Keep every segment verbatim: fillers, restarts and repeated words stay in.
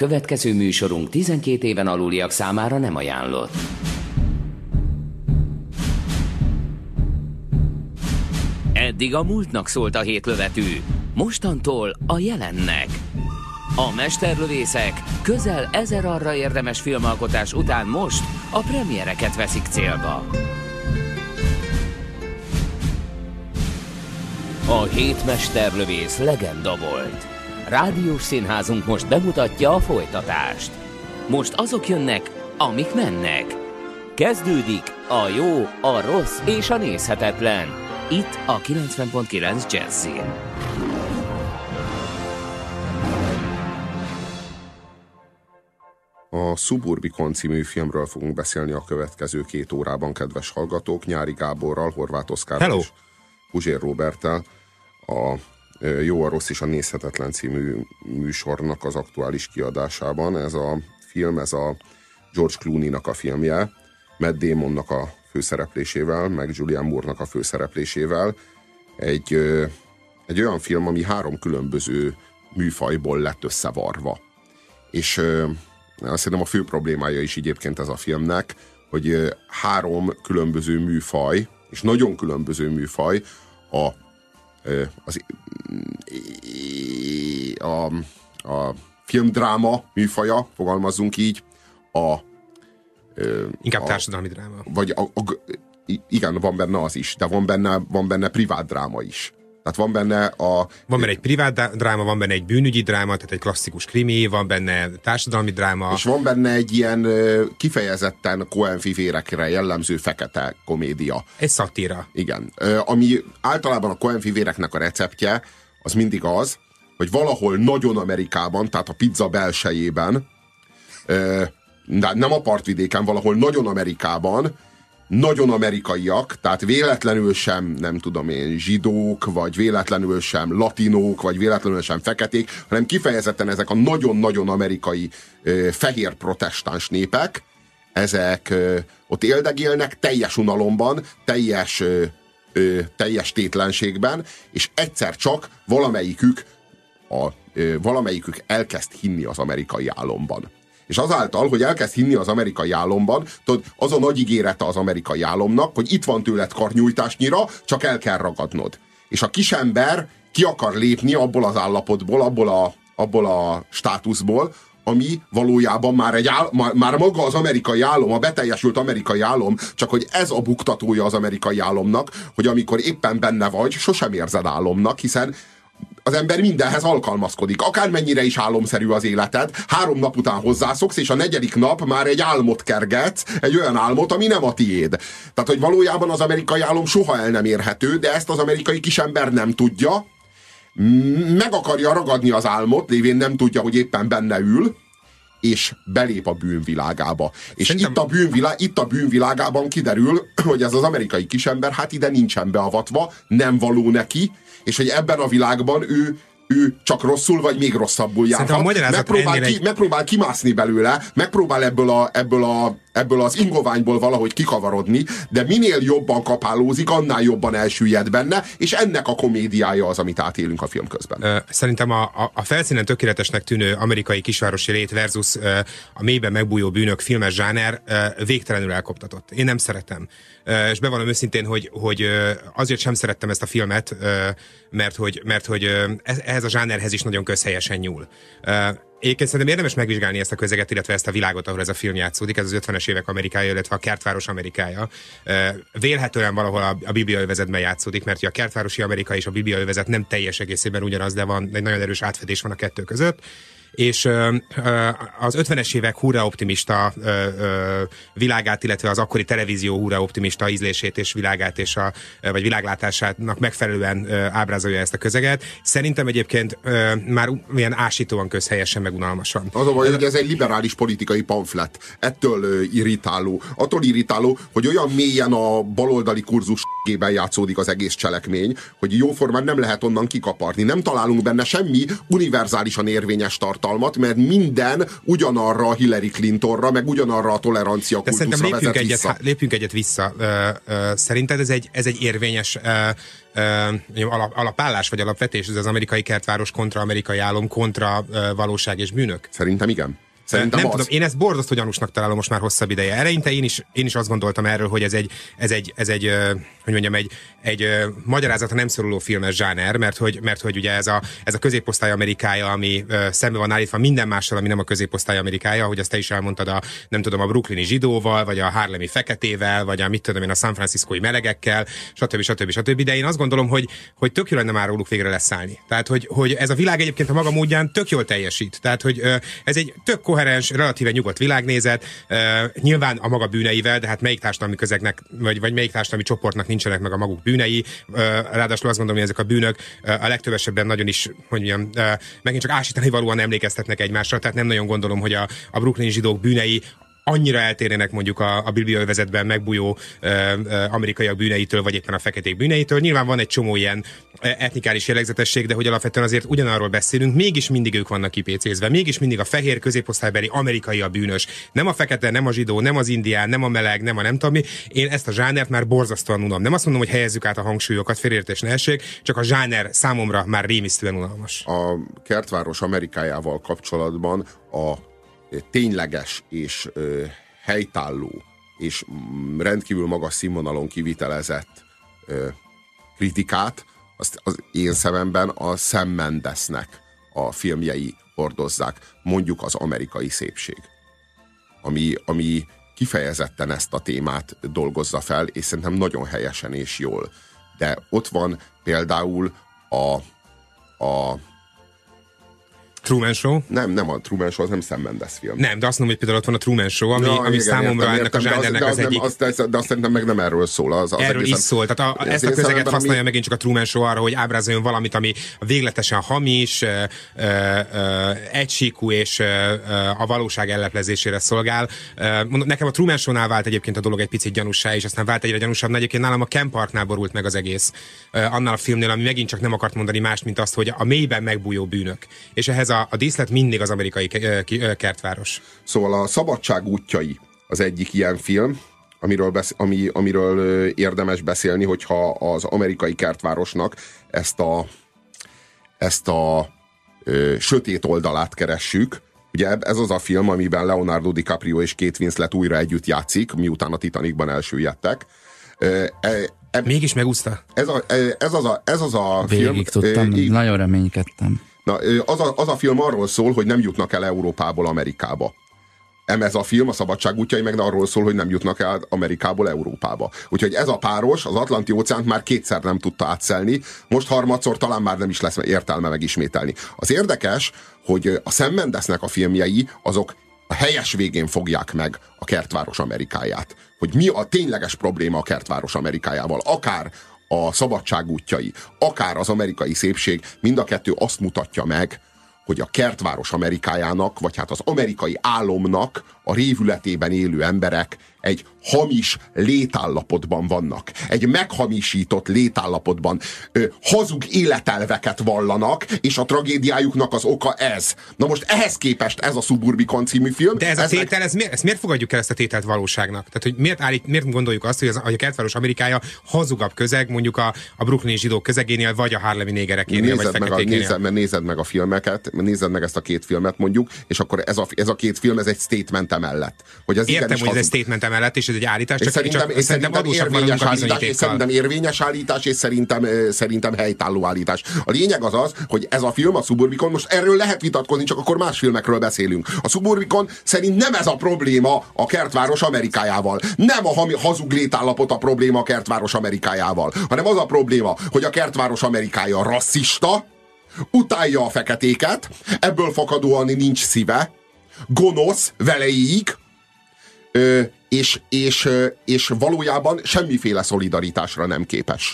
Következő műsorunk tizenkét éven aluliak számára nem ajánlott. Eddig a múltnak szólt a hétlövetű, mostantól a jelennek. A mesterlövészek közel ezer arra érdemes filmalkotás után most a premiereket veszik célba. A hét mesterlövész legenda volt. Rádiós színházunk most bemutatja a folytatást. Most azok jönnek, amik mennek. Kezdődik a jó, a rossz és a nézhetetlen. Itt a kilencven pont kilenc Jazzin. A Suburbicon című filmről fogunk beszélni a következő két órában, kedves hallgatók. Nyári Gáborral, Horváth Oszkárral és Puzsér Róberttel. A Jó, a rossz és a nézhetetlen című műsornak az aktuális kiadásában. Ez a film, ez a George Clooney-nak a filmje, Matt Damonnak a főszereplésével, meg Julianne Moore-nak a főszereplésével. Egy, egy olyan film, ami három különböző műfajból lett összevarva. És azt szerintem a fő problémája is egyébként ez a filmnek, hogy három különböző műfaj, és nagyon különböző műfaj a Az, a, a filmdráma műfaja, fogalmazzunk így, a inkább a, társadalmi dráma. Vagy a, a, igen, van benne az is, de van benne, van benne privát dráma is. Tehát van benne a... Van benne egy privát dráma, van benne egy bűnügyi dráma, tehát egy klasszikus krimi, van benne társadalmi dráma. És van benne egy ilyen kifejezetten Coen fivérekre jellemző fekete komédia. Egy szatíra. Igen. Ami általában a Coen fivéreknek a receptje, az mindig az, hogy valahol nagyon Amerikában, tehát a pizza belsejében, de nem a partvidéken, valahol nagyon Amerikában, nagyon amerikaiak, tehát véletlenül sem, nem tudom én, zsidók, vagy véletlenül sem latinók, vagy véletlenül sem feketék, hanem kifejezetten ezek a nagyon-nagyon amerikai ö, fehér protestáns népek, ezek ö, ott éldegélnek teljes unalomban, teljes, ö, ö, teljes tétlenségben, és egyszer csak valamelyikük, a, ö, valamelyikük elkezd hinni az amerikai álomban. És azáltal, hogy elkezd hinni az amerikai álomban, tudod, az a nagy ígérete az amerikai álomnak, hogy itt van tőled karnyújtásnyira, csak el kell ragadnod. És a kisember ki akar lépni abból az állapotból, abból a, abból a státuszból, ami valójában már, egy áll, már maga az amerikai álom, a beteljesült amerikai álom, csak hogy ez a buktatója az amerikai álomnak, hogy amikor éppen benne vagy, sosem érzed álomnak, hiszen az ember mindenhez alkalmazkodik. Akármennyire is álomszerű az életed, három nap után hozzászoksz, és a negyedik nap már egy álmot kergetsz, egy olyan álmot, ami nem a tiéd. Tehát, hogy valójában az amerikai álom soha el nem érhető, de ezt az amerikai kisember nem tudja, meg akarja ragadni az álmot, lévén nem tudja, hogy éppen benne ül, és belép a bűnvilágába. És Szerintem... itt, a bűnvilá... itt a bűnvilágában kiderül, hogy ez az amerikai kisember hát ide nincsen beavatva, nem való neki, és hogy ebben a világban ő, ő csak rosszul, vagy még rosszabbul járhat. Megpróbál, ki, egy... megpróbál kimászni belőle, megpróbál ebből, a, ebből, a, ebből az ingoványból valahogy kikavarodni, de minél jobban kapálózik, annál jobban elsüllyed benne, és ennek a komédiája az, amit átélünk a film közben. Szerintem a, a, a felszínen tökéletesnek tűnő amerikai kisvárosi lét versus a mélyben megbújó bűnök filmes zsáner végtelenül elkoptatott. Én nem szeretem. És bevallom őszintén, hogy, hogy azért sem szerettem ezt a filmet, mert hogy, mert hogy ehhez a zsánerhez is nagyon közhelyesen nyúl. Egyébként szerintem érdemes megvizsgálni ezt a közeget, illetve ezt a világot, ahol ez a film játszódik, ez az ötvenes évek Amerikája, illetve a kertváros Amerikája. Vélhetően valahol a, a bibliaövezetben játszódik, mert a kertvárosi Amerika és a bibliaövezet nem teljes egészében ugyanaz, de van egy nagyon erős átfedés van a kettő között. És ö, ö, az ötvenes évek hurra optimista ö, ö, világát, illetve az akkori televízió hurra optimista ízlését és világát, és a, vagy világlátásának megfelelően ö, ábrázolja ezt a közeget. Szerintem egyébként ö, már ilyen ásítóan közhelyesen, meg unalmasan. Az a baj, hogy ez egy liberális politikai pamflet. Ettől ö, irritáló. Attól irritáló, hogy olyan mélyen a baloldali kurzus gében játszódik az egész cselekmény, hogy jóformán nem lehet onnan kikaparni. Nem találunk benne semmi univerzálisan érvényes tartalmat, tartalmat, mert minden ugyanarra a Hillary Clintonra, meg ugyanarra a tolerancia kultuszra vezet lépjünk egyet, vissza. Lépjünk egyet vissza. Szerinted ez egy, ez egy érvényes alap, alapállás, vagy alapvetés, ez az amerikai kertváros kontra amerikai álom, kontra valóság és bűnök? Szerintem igen. Szerintem nem az. tudom, én ezt borzasztó gyanúsnak találom most már hosszabb ideje. Eleinte én is, én is azt gondoltam erről, hogy ez egy, ez egy, ez egy hogy mondjam, egy, egy magyarázatra nem szoruló filmes zsáner, mert hogy, mert hogy ugye ez a, ez a középosztály Amerikája, ami szembe van állítva minden mással, ami nem a középosztály Amerikája, ahogy azt te is elmondtad, a, nem tudom, a brooklyni zsidóval, vagy a harlemi feketével, vagy a mit tudom én, a San Franciscói melegekkel, stb. stb. stb. De én azt gondolom, hogy, hogy tök jó lenne már róluk végre leszállni. Tehát, hogy, hogy ez a világ egyébként a maga módján tök jól teljesít. Tehát, hogy ez egy tök koherens, relatíve nyugodt világnézet, uh, nyilván a maga bűneivel, de hát melyik társadalmi közegnek, vagy, vagy melyik társadalmi csoportnak nincsenek meg a maguk bűnei. Uh, ráadásul azt gondolom, hogy ezek a bűnök uh, a legtöbb esetben nagyon is, hogy mondjam, uh, megint csak ásítani valóan emlékeztetnek egymásra, tehát nem nagyon gondolom, hogy a, a brooklyni zsidók bűnei annyira eltérnének mondjuk a, a Bibliai övezetben megbújó ö, ö, amerikaiak bűneitől, vagy éppen a feketék bűneitől. Nyilván van egy csomó ilyen etnikális jellegzetesség, de hogy alapvetően azért ugyanarról beszélünk, mégis mindig ők vannak kipécézve, mégis mindig a fehér középosztálybeli amerikai a bűnös. Nem a fekete, nem a zsidó, nem az indián, nem a meleg, nem a nem tudom mi. Én ezt a zsánert már borzasztóan unom. Nem azt mondom, hogy helyezzük át a hangsúlyokat, félreértés ne essék, csak a zsáner számomra már rémisztően unalmas. A kertváros Amerikájával kapcsolatban a tényleges és ö, helytálló és rendkívül magas színvonalon kivitelezett ö, kritikát, azt az én szememben a Sam Mendesnek a filmjei hordozzák. Mondjuk az Amerikai szépség. Ami, ami kifejezetten ezt a témát dolgozza fel, és szerintem nagyon helyesen és jól. De ott van például a, a Truman Show? Nem, nem a Truman Show, az nem Sam Mendes film. Nem, de azt mondom, hogy például ott van a Truman Show, ami, ja, ami igen, számomra értem, ennek értem, a zsánernek az, az, az egyik... Az, az, de azt szerintem meg nem erről szól. Az, az erről egészen, is szól. Tehát a, ezt a közeget használja ami... megint csak a Truman Show arra, hogy ábrázoljon valamit, ami végletesen hamis, ö, ö, ö, egysíkú és ö, a valóság elleplezésére szolgál. Mondom, nekem a Truman Show-nál vált egyébként a dolog egy picit gyanússá, és aztán vált egyre gyanúsabb. Egyébként nálam a Ken Parknál borult meg az egész. Annál a filmnél, ami megint csak nem akart mondani mást, mint azt, hogy a mélyben megbújó bűnök. És ehhez a, a díszlet mindig az amerikai kertváros. Szóval a Szabadság útjai az egyik ilyen film, amiről, besz, ami, amiről érdemes beszélni, hogyha az amerikai kertvárosnak ezt a, ezt a ö, sötét oldalát keressük. Ugye ez az a film, amiben Leonardo DiCaprio és Kate Winslet újra együtt játszik, miután a Titanicban elsüllyedtek. E, e, Mégis megúszta. Ez, a, ez az a, ez az a Végig film... tudtam, e, nagyon reménykedtem. Na, az, a, az a film arról szól, hogy nem jutnak el Európából Amerikába. Ez a film, a Szabadság útjai meg arról szól, hogy nem jutnak el Amerikából Európába. Úgyhogy ez a páros az Atlanti óceánt már kétszer nem tudta átszelni, most harmadszor talán már nem is lesz értelme megismételni. Az érdekes, hogy a Sam Mendesnek a filmjei azok a helyes végén fogják meg a kertváros Amerikáját. Hogy mi a tényleges probléma a kertváros Amerikájával. Akár a Szabadság útjai, akár az Amerikai szépség, mind a kettő azt mutatja meg, hogy a kertváros Amerikájának, vagy hát az amerikai álomnak a révületében élő emberek egy hamis létállapotban vannak. Egy meghamisított létállapotban ö, hazug életelveket vallanak, és a tragédiájuknak az oka ez. Na most ehhez képest ez a Suburbicon című film... De ez a tétel, meg... ez miért, ezt miért fogadjuk el ezt a tételt valóságnak? Tehát, hogy miért, állít, miért gondoljuk azt, hogy, az, hogy a kertváros Amerikája hazugabb közeg, mondjuk a, a brooklyni zsidók közegénél, vagy a harlemi négerekénél, vagy feketékénél? Nézed, meg, nézed meg a filmeket, nézed meg ezt a két filmet mondjuk, és akkor ez a, ez a két film, ez egy statement emellett. Hogy ez értem, hogy ez egy statement emellett, és ez egy állítás, csak, szerintem, csak szerintem érvényes állítás, és szerintem érvényes állítás, és szerintem, szerintem helytálló állítás. A lényeg az az, hogy ez a film, a Suburbicon, most erről lehet vitatkozni, csak akkor más filmekről beszélünk. A Suburbicon szerint nem ez a probléma a kertváros Amerikájával. Nem a hazug létállapot a probléma a kertváros Amerikájával, hanem az a probléma, hogy a kertváros Amerikája rasszista, utálja a feketéket, ebből fakadóan nincs szíve, gonosz veleig, Ö, és, és, és valójában semmiféle szolidaritásra nem képes.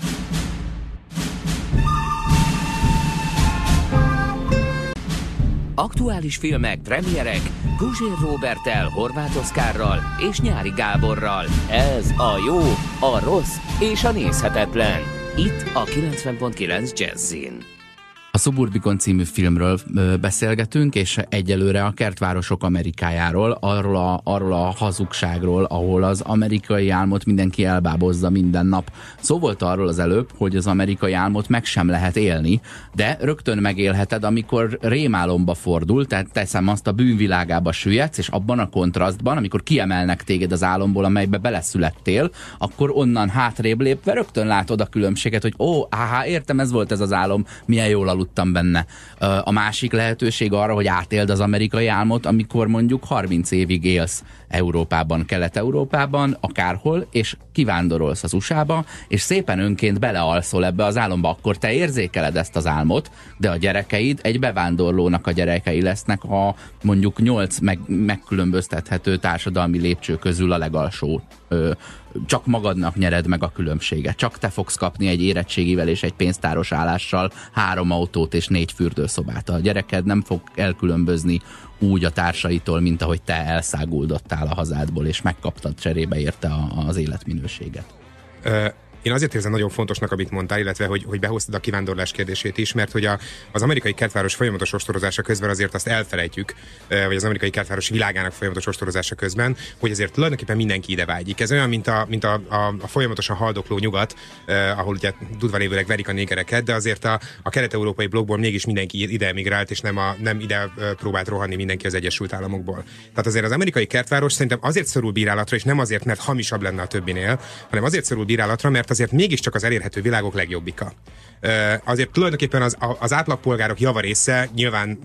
Aktuális filmek, premierek Guzsér Róberttel, Horváth Oszkárral és Nyári Gáborral. Ez a jó, a rossz és a nézhetetlen. Itt a kilencven pont kilenc Jazzin. A Suburbicon című filmről beszélgetünk, és egyelőre a Kertvárosok Amerikájáról, arról a, arról a hazugságról, ahol az amerikai álmot mindenki elbábozza minden nap. Szó volt arról az előbb, hogy az amerikai álmot meg sem lehet élni, de rögtön megélheted, amikor rémálomba fordul, tehát teszem azt, a bűnvilágába süllyedsz, és abban a kontrasztban, amikor kiemelnek téged az álomból, amelybe beleszülettél, akkor onnan hátrébb lépve rögtön látod a különbséget, hogy ó, áhá, értem, ez volt ez az álom, milyen jól aludtam benne. A másik lehetőség arra, hogy átéld az amerikai álmot, amikor mondjuk harminc évig élsz Európában, Kelet-Európában, akárhol, és kivándorolsz az u es á-ba, és szépen önként belealszol ebbe az álomba, akkor te érzékeled ezt az álmot, de a gyerekeid egy bevándorlónak a gyerekei lesznek a mondjuk nyolc meg, megkülönböztethető társadalmi lépcső közül a legalsó. Ö, csak magadnak nyered meg a különbséget. Csak te fogsz kapni egy érettségivel és egy pénztáros állással három autót és négy fürdőszobát. A gyereked nem fog elkülönbözni úgy a társaitól, mint ahogy te elszáguldottál a hazádból, és megkaptad cserébe érte a, az életminőséget. Ö, én azért érzem nagyon fontosnak, amit mondtál, illetve hogy, hogy behoztad a kivándorlás kérdését is, mert hogy a, az amerikai kertváros folyamatos ostorozása közben azért azt elfelejtjük, vagy az amerikai kertváros világának folyamatos ostorozása közben, hogy azért tulajdonképpen mindenki ide vágyik. Ez olyan, mint a, mint a, a, a folyamatosan haldokló nyugat, eh, ahol ugye tudva lévőleg verik a négereket, de azért a, a kelet-európai blokkból mégis mindenki ide emigrált, és nem, a, nem ide próbált rohanni mindenki az Egyesült Államokból. Tehát azért az amerikai kertváros szerintem azért szorul bírálatra, és nem azért, mert hamisabb lenne a többinél, hanem azért szorul bírálatra, mert azért mégiscsak az elérhető világok legjobbika. Azért tulajdonképpen az, az átlagpolgárok javarésze, nyilván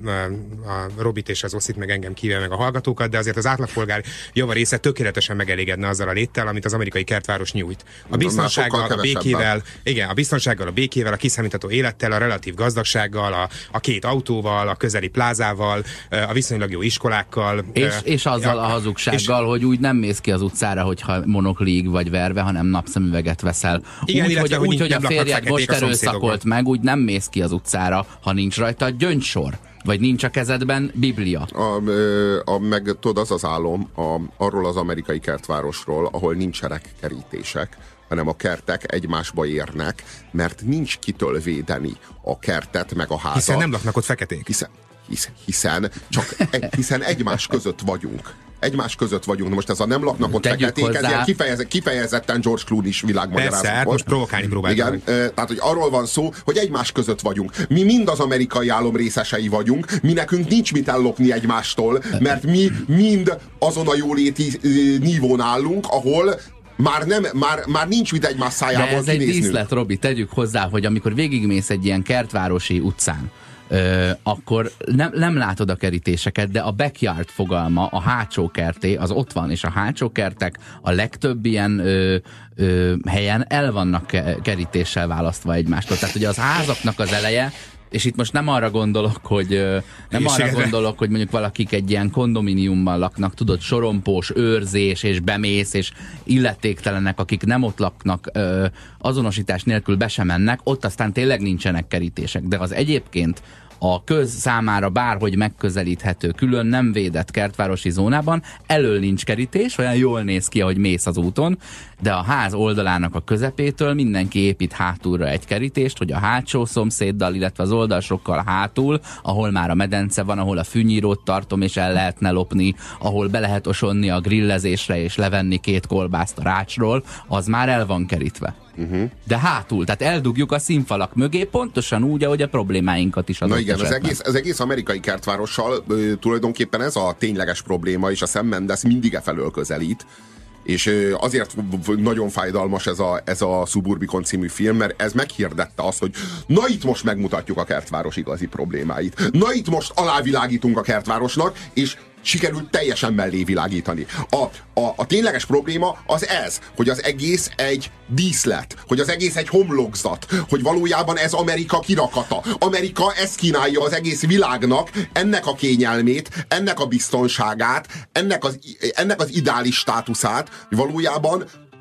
a Robit és az Oszit meg engem kívül meg a hallgatókat, de azért az átlagpolgár javarésze tökéletesen megelégedne azzal a léttel, amit az amerikai kertváros nyújt. A biztonsággal, a békével, igen, a biztonsággal, a békével, a kiszámítható élettel, a relatív gazdagsággal, a, a két autóval, a közeli plázával, a viszonylag jó iskolákkal. És, és azzal a, a hazugsággal, és, hogy úgy nem mész ki az utcára, hogyha monoklig vagy verve, hanem napszemüveget veszel. Igen, úgy, hogy, hogy, úgy, hogy a férjed most erőszakolt meg, úgy nem mész ki az utcára, ha nincs rajta gyöngysor. Vagy nincs a kezedben Biblia. A, a, meg tudod, az az álom a, arról az amerikai kertvárosról, ahol nincsenek kerítések, hanem a kertek egymásba érnek, mert nincs kitől védeni a kertet meg a házat. Hiszen nem laknak ott feketék. Hiszen, hiszen, hiszen, csak, hiszen egymás között vagyunk. Egymás között vagyunk. Na most ez a nem laknak ott feketék, ez ilyen kifejez, kifejezetten George Clooney-s világmagyarázat. Persze, hát most provokálni próbáljuk. Igen, tehát, hogy arról van szó, hogy egymás között vagyunk. Mi mind az amerikai álom részesei vagyunk, mi nekünk nincs mit ellopni egymástól, mert mi mind azon a jóléti nívón állunk, ahol Már, nem, már, már nincs mit egymás szájából kinéznünk. De ez kinéznünk. egy díszlet, Robi, tegyük hozzá, hogy amikor végigmész egy ilyen kertvárosi utcán, Ö, akkor nem, nem látod a kerítéseket, de a backyard fogalma, a hátsó kerté, az ott van, és a hátsó kertek a legtöbb ilyen ö, ö, helyen el vannak kerítéssel választva egymástól. Tehát ugye az házaknak az eleje, és itt most nem arra gondolok, hogy nem arra gondolok, hogy mondjuk valakik egy ilyen kondominiumban laknak, tudod, sorompós őrzés, és bemész, és illetéktelenek, akik nem ott laknak, azonosítás nélkül be sem mennek, ott aztán tényleg nincsenek kerítések. De az egyébként a köz számára bárhogy megközelíthető, külön nem védett kertvárosi zónában elől nincs kerítés, olyan jól néz ki, ahogy mész az úton, de a ház oldalának a közepétől mindenki épít hátulra egy kerítést, hogy a hátsó szomszéddal, illetve az oldalsokkal hátul, ahol már a medence van, ahol a fűnyírót tartom, és el lehetne lopni, ahol be lehet osonni a grillezésre, és levenni két kolbászt a rácsról, az már el van kerítve. Uh-huh. De hátul, tehát eldugjuk a színfalak mögé, pontosan úgy, ahogy a problémáinkat is adott. Na igen, az egész, az egész amerikai kertvárossal ö, tulajdonképpen ez a tényleges probléma, és a Sam Mendes mindig e felől közelít, és ö, azért nagyon fájdalmas ez a, ez a Suburbicon című film, mert ez meghirdette azt, hogy na itt most megmutatjuk a kertváros igazi problémáit. Na itt most alávilágítunk a kertvárosnak, és sikerült teljesen mellé világítani. A, a, a tényleges probléma az ez, hogy az egész egy díszlet, hogy az egész egy homlokzat, hogy valójában ez Amerika kirakata. Amerika ezt kínálja az egész világnak, ennek a kényelmét, ennek a biztonságát, ennek az, ennek az ideális státuszát, hogy valójában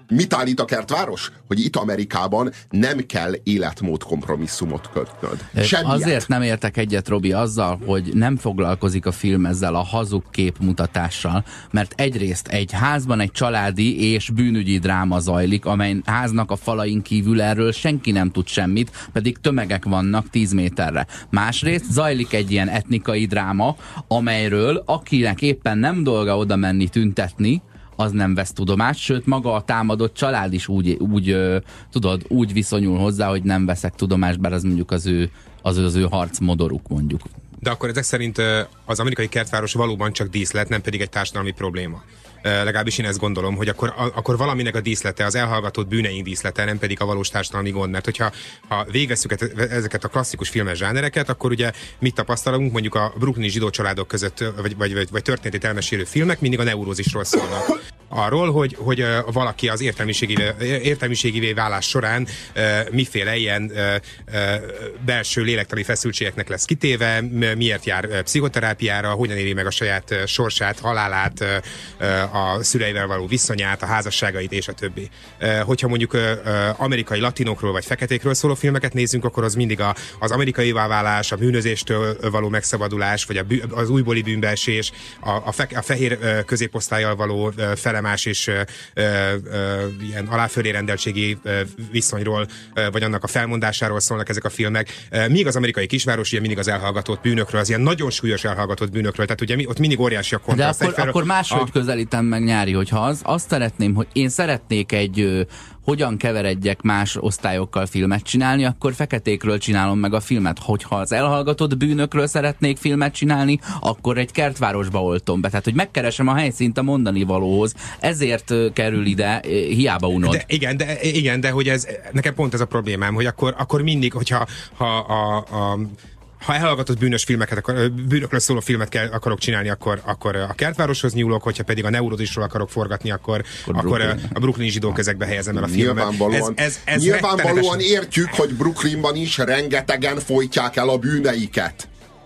mit állít a Kertváros? Hogy itt Amerikában nem kell életmód kompromisszumot kötnöd. Semmiet. Azért nem értek egyet, Robi, azzal, hogy nem foglalkozik a film ezzel a hazug képmutatással, mert egyrészt egy házban egy családi és bűnügyi dráma zajlik, amely háznak a falain kívül erről senki nem tud semmit, pedig tömegek vannak tíz méterre. Másrészt zajlik egy ilyen etnikai dráma, amelyről akinek éppen nem dolga oda menni tüntetni, az nem vesz tudomást, sőt maga a támadott család is úgy, úgy ö, tudod, úgy viszonyul hozzá, hogy nem veszek tudomást, bár az mondjuk az ő, az, az ő harcmodoruk mondjuk. De akkor ezek szerint az amerikai kertváros valóban csak díszlet, nem pedig egy társadalmi probléma. Legalábbis én ezt gondolom, hogy akkor, akkor valaminek a díszlete, az elhallgatott bűneink díszlete, nem pedig a valós társadalmi gond. Mert hogyha ha végvesszük ezeket a klasszikus filmes zsánereket, akkor ugye mit tapasztalunk, mondjuk a brooklyni zsidó családok között, vagy, vagy, vagy, vagy történetét elmesélő filmek mindig a neurózisról szólnak. Arról, hogy, hogy valaki az értelmiségivé válás során miféle ilyen belső lélektani feszültségeknek lesz kitéve, miért jár pszichoterápiára, hogyan éli meg a saját sorsát, halálát, a szüleivel való viszonyát, a házasságait és a többi. Hogyha mondjuk amerikai latinokról vagy feketékről szóló filmeket nézzünk, akkor az mindig a, az amerikaivá válás, a bűnözéstől való megszabadulás, vagy a bű, az újbóli bűnbeesés, a, a, fe, a fehér középosztállyal való felemás és ö, ö, ilyen aláfölé rendeltségi ö, viszonyról, ö, vagy annak a felmondásáról szólnak ezek a filmek. Míg az amerikai kisváros ilyen mindig az elhallgatott bűnökről, az ilyen nagyon súlyos elhallgatott bűnökről, tehát ugye ott mindig óriási a kontraszt. De akkor, akkor máshogy a... közelítem meg, Nyári, hogyha az, azt szeretném, hogy én szeretnék egy ö, hogyan keveredjek más osztályokkal filmet csinálni, akkor feketékről csinálom meg a filmet. Hogyha az elhallgatott bűnökről szeretnék filmet csinálni, akkor egy kertvárosba oltom be. Tehát, hogy megkeresem a helyszínt a mondani valóhoz. Ezért uh, kerül ide, uh, hiába unod. De, igen, de, igen, de hogy ez, nekem pont ez a problémám, hogy akkor, akkor mindig, hogyha ha, a, a ha elhallgatott bűnös filmeket, akar, bűnökről szóló filmet kell, akarok csinálni, akkor, akkor a kertvároshoz nyúlok, hogyha pedig a neurózisról akarok forgatni, akkor, akkor, akkor a brooklyni zsidó kezekbe helyezem el a filmet. Nyilvánvalóan, ez, ez, ez nyilvánvalóan értjük, hogy Brooklynban is rengetegen folytják el a bűneiket.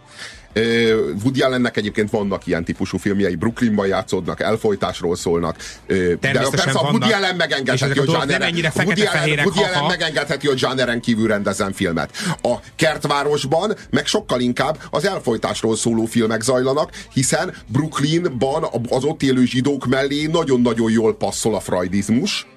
Woody Allennek egyébként vannak ilyen típusú filmjei, Brooklynban játszódnak, elfojtásról szólnak. De persze a Woody Allen megengedheti, hogy zsáneren, Woody Allen, Woody Allen megengedheti, hogy zsáneren kívül rendezzen filmet. A kertvárosban meg sokkal inkább az elfojtásról szóló filmek zajlanak, hiszen Brooklynban az ott élő zsidók mellé nagyon-nagyon jól passzol a freudizmus.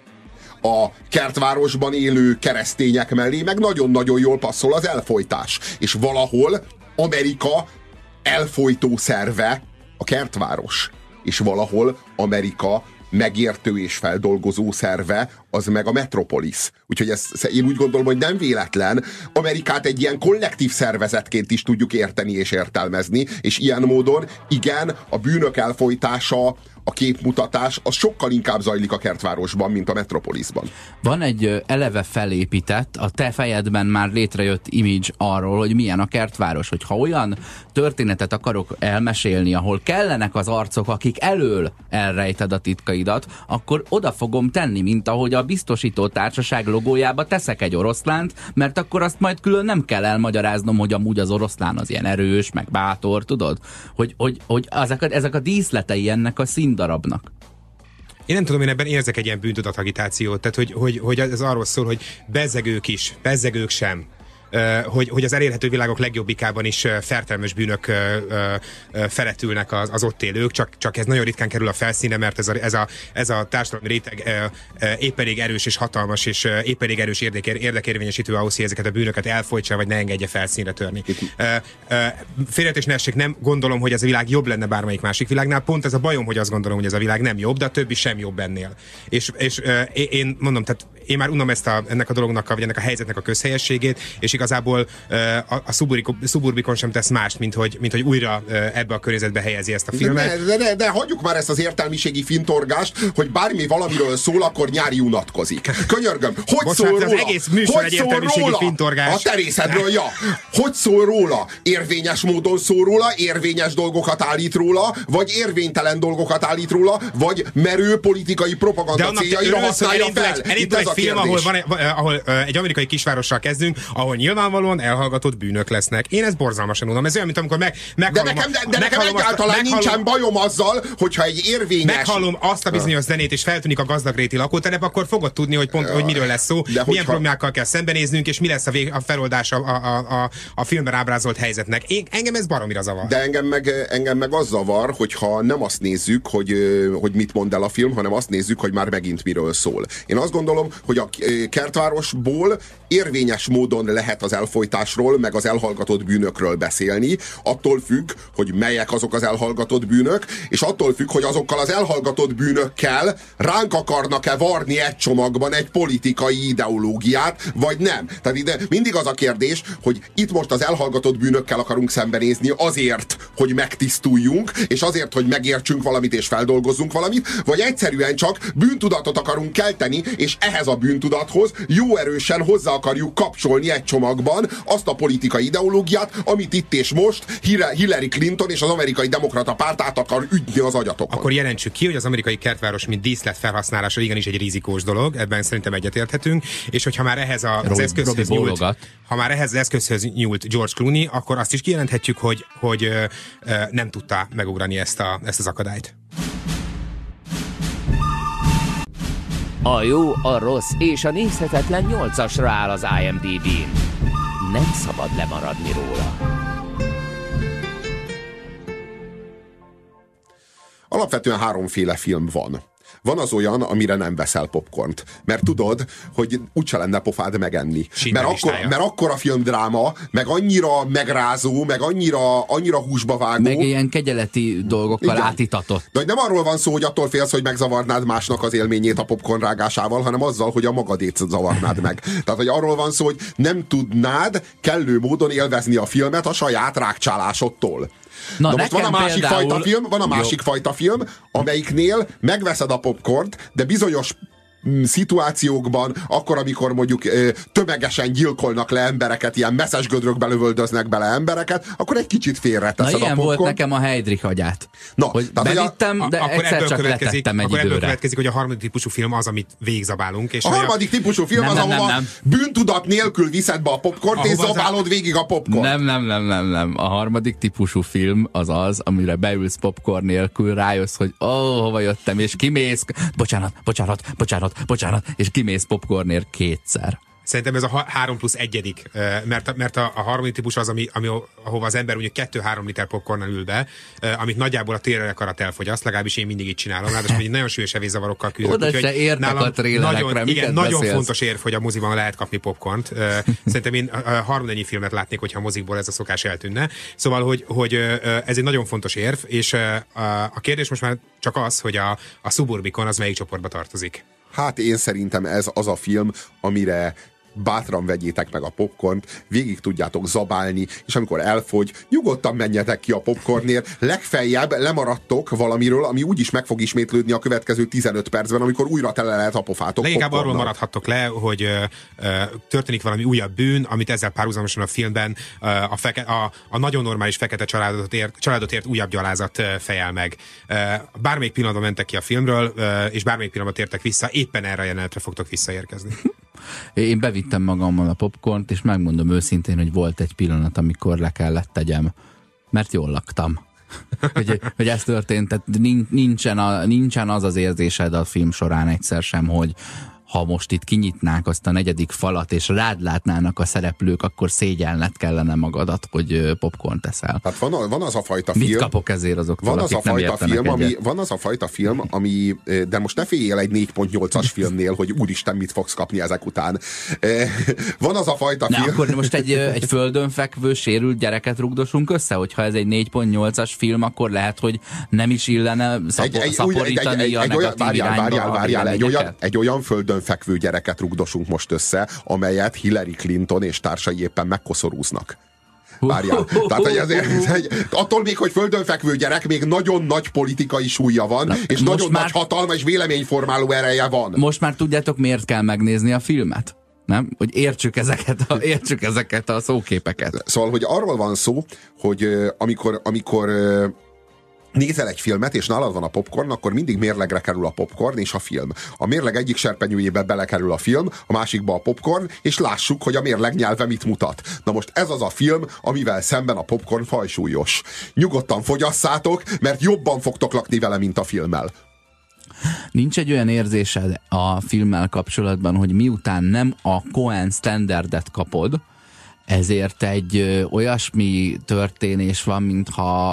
A kertvárosban élő keresztények mellé meg nagyon-nagyon jól passzol az elfojtás. És valahol Amerika elfojtó szerve a kertváros, és valahol Amerika megértő és feldolgozó szerve az meg a Metropolis. Úgyhogy ezt, én úgy gondolom, hogy nem véletlen, Amerikát egy ilyen kollektív szervezetként is tudjuk érteni és értelmezni, és ilyen módon igen, a bűnök elfojtása, a képmutatás, az sokkal inkább zajlik a kertvárosban, mint a Metropolisban. Van egy eleve felépített, a te fejedben már létrejött image arról, hogy milyen a kertváros, hogyha olyan történetet akarok elmesélni, ahol kellenek az arcok, akik elől elrejted a titkaidat, akkor oda fogom tenni, mint ahogy a biztosító társaság logójába teszek egy oroszlánt, mert akkor azt majd külön nem kell elmagyaráznom, hogy amúgy az oroszlán az ilyen erős, meg bátor, tudod? Hogy, hogy, hogy ezek, a, ezek a díszletei ennek a színdarabnak. Én nem tudom, én ebben érzek egy ilyen bűntudatagitációt, tehát hogy, hogy, hogy ez arról szól, hogy bezzegők is, bezzegők sem. Uh, hogy, hogy az elérhető világok legjobbikában is uh, fertelmes bűnök uh, uh, feletülnek az, az ott élők, csak, csak ez nagyon ritkán kerül a felszínre, mert ez a, ez a, ez a társadalmi réteg uh, uh, épp elég erős és hatalmas, és uh, épp elég erős érdekér, érdekérvényesítő ahhoz, hogy ezeket a bűnöket elfolytsa, vagy ne engedje felszínre törni. Uh, uh, Félreértés ne essék, nem gondolom, hogy ez a világ jobb lenne bármelyik másik világnál, pont ez a bajom, hogy azt gondolom, hogy ez a világ nem jobb, de a többi sem jobb ennél. És, és uh, én mondom, tehát én már unom ezt a, ennek a dolognak, vagy ennek a helyzetnek a közhelyességét, és igazából uh, a, a Suburbicon sem tesz mást, mint hogy, mint hogy újra uh, ebbe a környezetbe helyezi ezt a filmet. De, de, de, de hagyjuk már ezt az értelmiségi fintorgást, hogy bármi valamiről szól, akkor Nyári unatkozik. Könyörgöm, hogy Bocsánat, szól róla? Az egész műsor hogy egy értelmiségi fintorgás. A terészedről, ja. Hogy szól róla? Érvényes módon szól róla, érvényes dolgokat állít róla, vagy érvénytelen dolgokat állít róla, vagy merő politikai propaganda céljaira használja fel. Elindul egy film, ahol, van, ahol egy amerikai kisvárossal kezdünk, ahol nyilvánvalóan elhallgatott bűnök lesznek. Én ezt borzalmasan unalom. Ez olyan, mint amikor meg, meghallom... De nekem, de, de nekem egyáltalán azt, nincsen bajom azzal, hogyha egy érvényes... Meghallom azt a bizonyos zenét, és feltűnik a gazdagréti lakótelep, akkor fogod tudni, hogy pont, hogy miről lesz szó, de milyen hogyha... problémákkal kell szembenéznünk, és mi lesz a, vég, a feloldás a, a, a, a filmben ábrázolt helyzetnek. Én, engem ez baromira zavar. De engem meg, engem meg az zavar, hogyha nem azt nézzük, hogy, hogy mit mond el a film, hanem azt nézzük, hogy már megint miről szól. Én azt gondolom, hogy a Kertvárosból érvényes módon lehet az elfojtásról, meg az elhallgatott bűnökről beszélni, attól függ, hogy melyek azok az elhallgatott bűnök, és attól függ, hogy azokkal az elhallgatott bűnökkel ránk akarnak-e varni egy csomagban egy politikai ideológiát, vagy nem. Tehát ide mindig az a kérdés, hogy itt most az elhallgatott bűnökkel akarunk szembenézni azért, hogy megtisztuljunk, és azért, hogy megértsünk valamit és feldolgozzunk valamit, vagy egyszerűen csak bűntudatot akarunk kelteni, és ehhez a bűntudathoz jó erősen hozzá akarjuk kapcsolni egy csomagban azt a politikai ideológiát, amit itt és most Hillary Clinton és az amerikai demokrata párt át akar ügyni az agyatokon. Akkor jelentsük ki, hogy az amerikai kertváros mint díszlet felhasználása igenis egy rizikós dolog, ebben szerintem egyetérthetünk, és hogyha már ehhez a, az eszközhöz nyúlt, ha már ehhez az eszközhöz nyúlt George Clooney, akkor azt is kijelenthetjük, hogy, hogy ö, ö, nem tudta megugrani ezt, a, ezt az akadályt. A jó, a rossz és a nézhetetlen nyolcasra áll az I M D B-n. Nem szabad lemaradni róla. Alapvetően háromféle film van. Van az olyan, amire nem veszel popcornt. Mert tudod, hogy úgyse lenne pofád megenni. Mert akkor, mert akkor a filmdráma, meg annyira megrázó, meg annyira, annyira húsba vágó. Meg ilyen kegyeleti dolgokkal igen. átitatott. De hogy nem arról van szó, hogy attól félsz, hogy megzavarnád másnak az élményét a popcorn rágásával, hanem azzal, hogy a magadét zavarnád meg. Tehát, hogy arról van szó, hogy nem tudnád kellő módon élvezni a filmet a saját rákcsálásodtól. Na, Na most van a másik például... fajta film, van a másik Jó. fajta film, amelyiknél megveszed a popcornt, de bizonyos szituációkban, akkor, amikor mondjuk tömegesen gyilkolnak le embereket, ilyen messzes gödrökbe lövöldöznek bele embereket, akkor egy kicsit félreteszed a popcorn. Na ilyen volt nekem a Heydrich agyát. Na, hogy bevittem, de akkor egyszer csak letettem egy akkor időre. Ebből következik, hogy a harmadik típusú film az, amit végigzabálunk. És a harmadik típusú film nem, az, nem, ahova nem, nem. bűntudat nélkül viszed be a popcornt, és zabálod a... végig a popcorn. Nem, nem, nem, nem, nem. A harmadik típusú film az az, amire beülsz popcorn nélkül, rájössz, hogy ó, oh, hova jöttem, és kimész. Bocsánat, bocsánat, bocsánat. bocsánat, és kimész popcornért kétszer. Szerintem ez a három plusz egyedik, mert, mert a, a harmadik típus az, ami, ami, ahova az ember mondjuk kettő-három liter popcornnal ül be, amit nagyjából a trélerek alatt elfogyaszt, legalábbis én mindig így csinálom, ráadásul hogy nagyon súlyos evészavarokkal küzdök. Oda se értek a trélerekre, nagyon, igen, nagyon fontos érv, hogy a moziban lehet kapni popcornt. Szerintem én harmadennyi filmet látnék, hogyha a mozikból ez a szokás eltűnne. Szóval, hogy, hogy ez egy nagyon fontos érv, és a kérdés most már csak az, hogy a, a Suburbicon az melyik csoportba tartozik. Hát én szerintem ez az a film, amire bátran vegyétek meg a popcornt, végig tudjátok zabálni, és amikor elfogy, nyugodtan menjetek ki a popcornért, legfeljebb lemaradtok valamiről, ami úgyis meg fog ismétlődni a következő tizenöt percben, amikor újra tele lehet a pofátok. Leginkább arról maradhattok le, hogy ö, ö, történik valami újabb bűn, amit ezzel párhuzamosan a filmben ö, a, feke, a, a nagyon normális fekete családot ért, családot ért újabb gyalázat ö, fejel meg. Ö, bármelyik pillanatban mentek ki a filmről, ö, és bármelyik pillanatban tértek vissza, éppen erre a jelenetre fogtok visszaérkezni. Én bevittem magammal a popcornt, és megmondom őszintén, hogy volt egy pillanat, amikor le kellett tegyem, mert jól laktam. hogy, hogy ez történt, tehát nincsen, a, nincsen az az érzésed a film során egyszer sem, hogy ha most itt kinyitnák azt a negyedik falat, és rád látnának a szereplők, akkor szégyelned kellene magadat, hogy popcorn teszel. Hát van, a, van az a fajta film... Mit kapok ezért azoktól, van az a fajta film, egyet. ami, Van az a fajta film, ami... De most ne féljél egy négy pont nyolcas filmnél, hogy úristen, mit fogsz kapni ezek után. Van az a fajta ne, film... akkor most egy, egy földön fekvő, sérült gyereket rugdosunk össze, hogyha ez egy négy pont nyolcas film, akkor lehet, hogy nem is illene szapo- egy, egy, szaporítani egy, egy, a egy, negatív várjál, irányba várjál, várjál, egy, olyan, egy olyan földön fekvő gyereket rugdosunk most össze, amelyet Hillary Clinton és társai éppen megkoszorúznak. Várjál. Tehát, hogy ezért, egy, attól még, hogy földön fekvő gyerek, még nagyon nagy politikai súlya van, na, és nagyon már, nagy hatalma és véleményformáló ereje van. Most már tudjátok, miért kell megnézni a filmet? Nem? Hogy értsük ezeket a, értsük ezeket a szóképeket. Szóval, hogy arról van szó, hogy amikor, amikor nézel egy filmet, és nálad van a popcorn, akkor mindig mérlegre kerül a popcorn és a film. A mérleg egyik serpenyőjébe belekerül a film, a másikba a popcorn, és lássuk, hogy a mérleg nyelve mit mutat. Na most ez az a film, amivel szemben a popcorn fajsúlyos. Nyugodtan fogyasszátok, mert jobban fogtok lakni vele, mint a filmmel. Nincs egy olyan érzésed a filmmel kapcsolatban, hogy miután nem a Coen standardet kapod, ezért egy ö, olyasmi történés van, mintha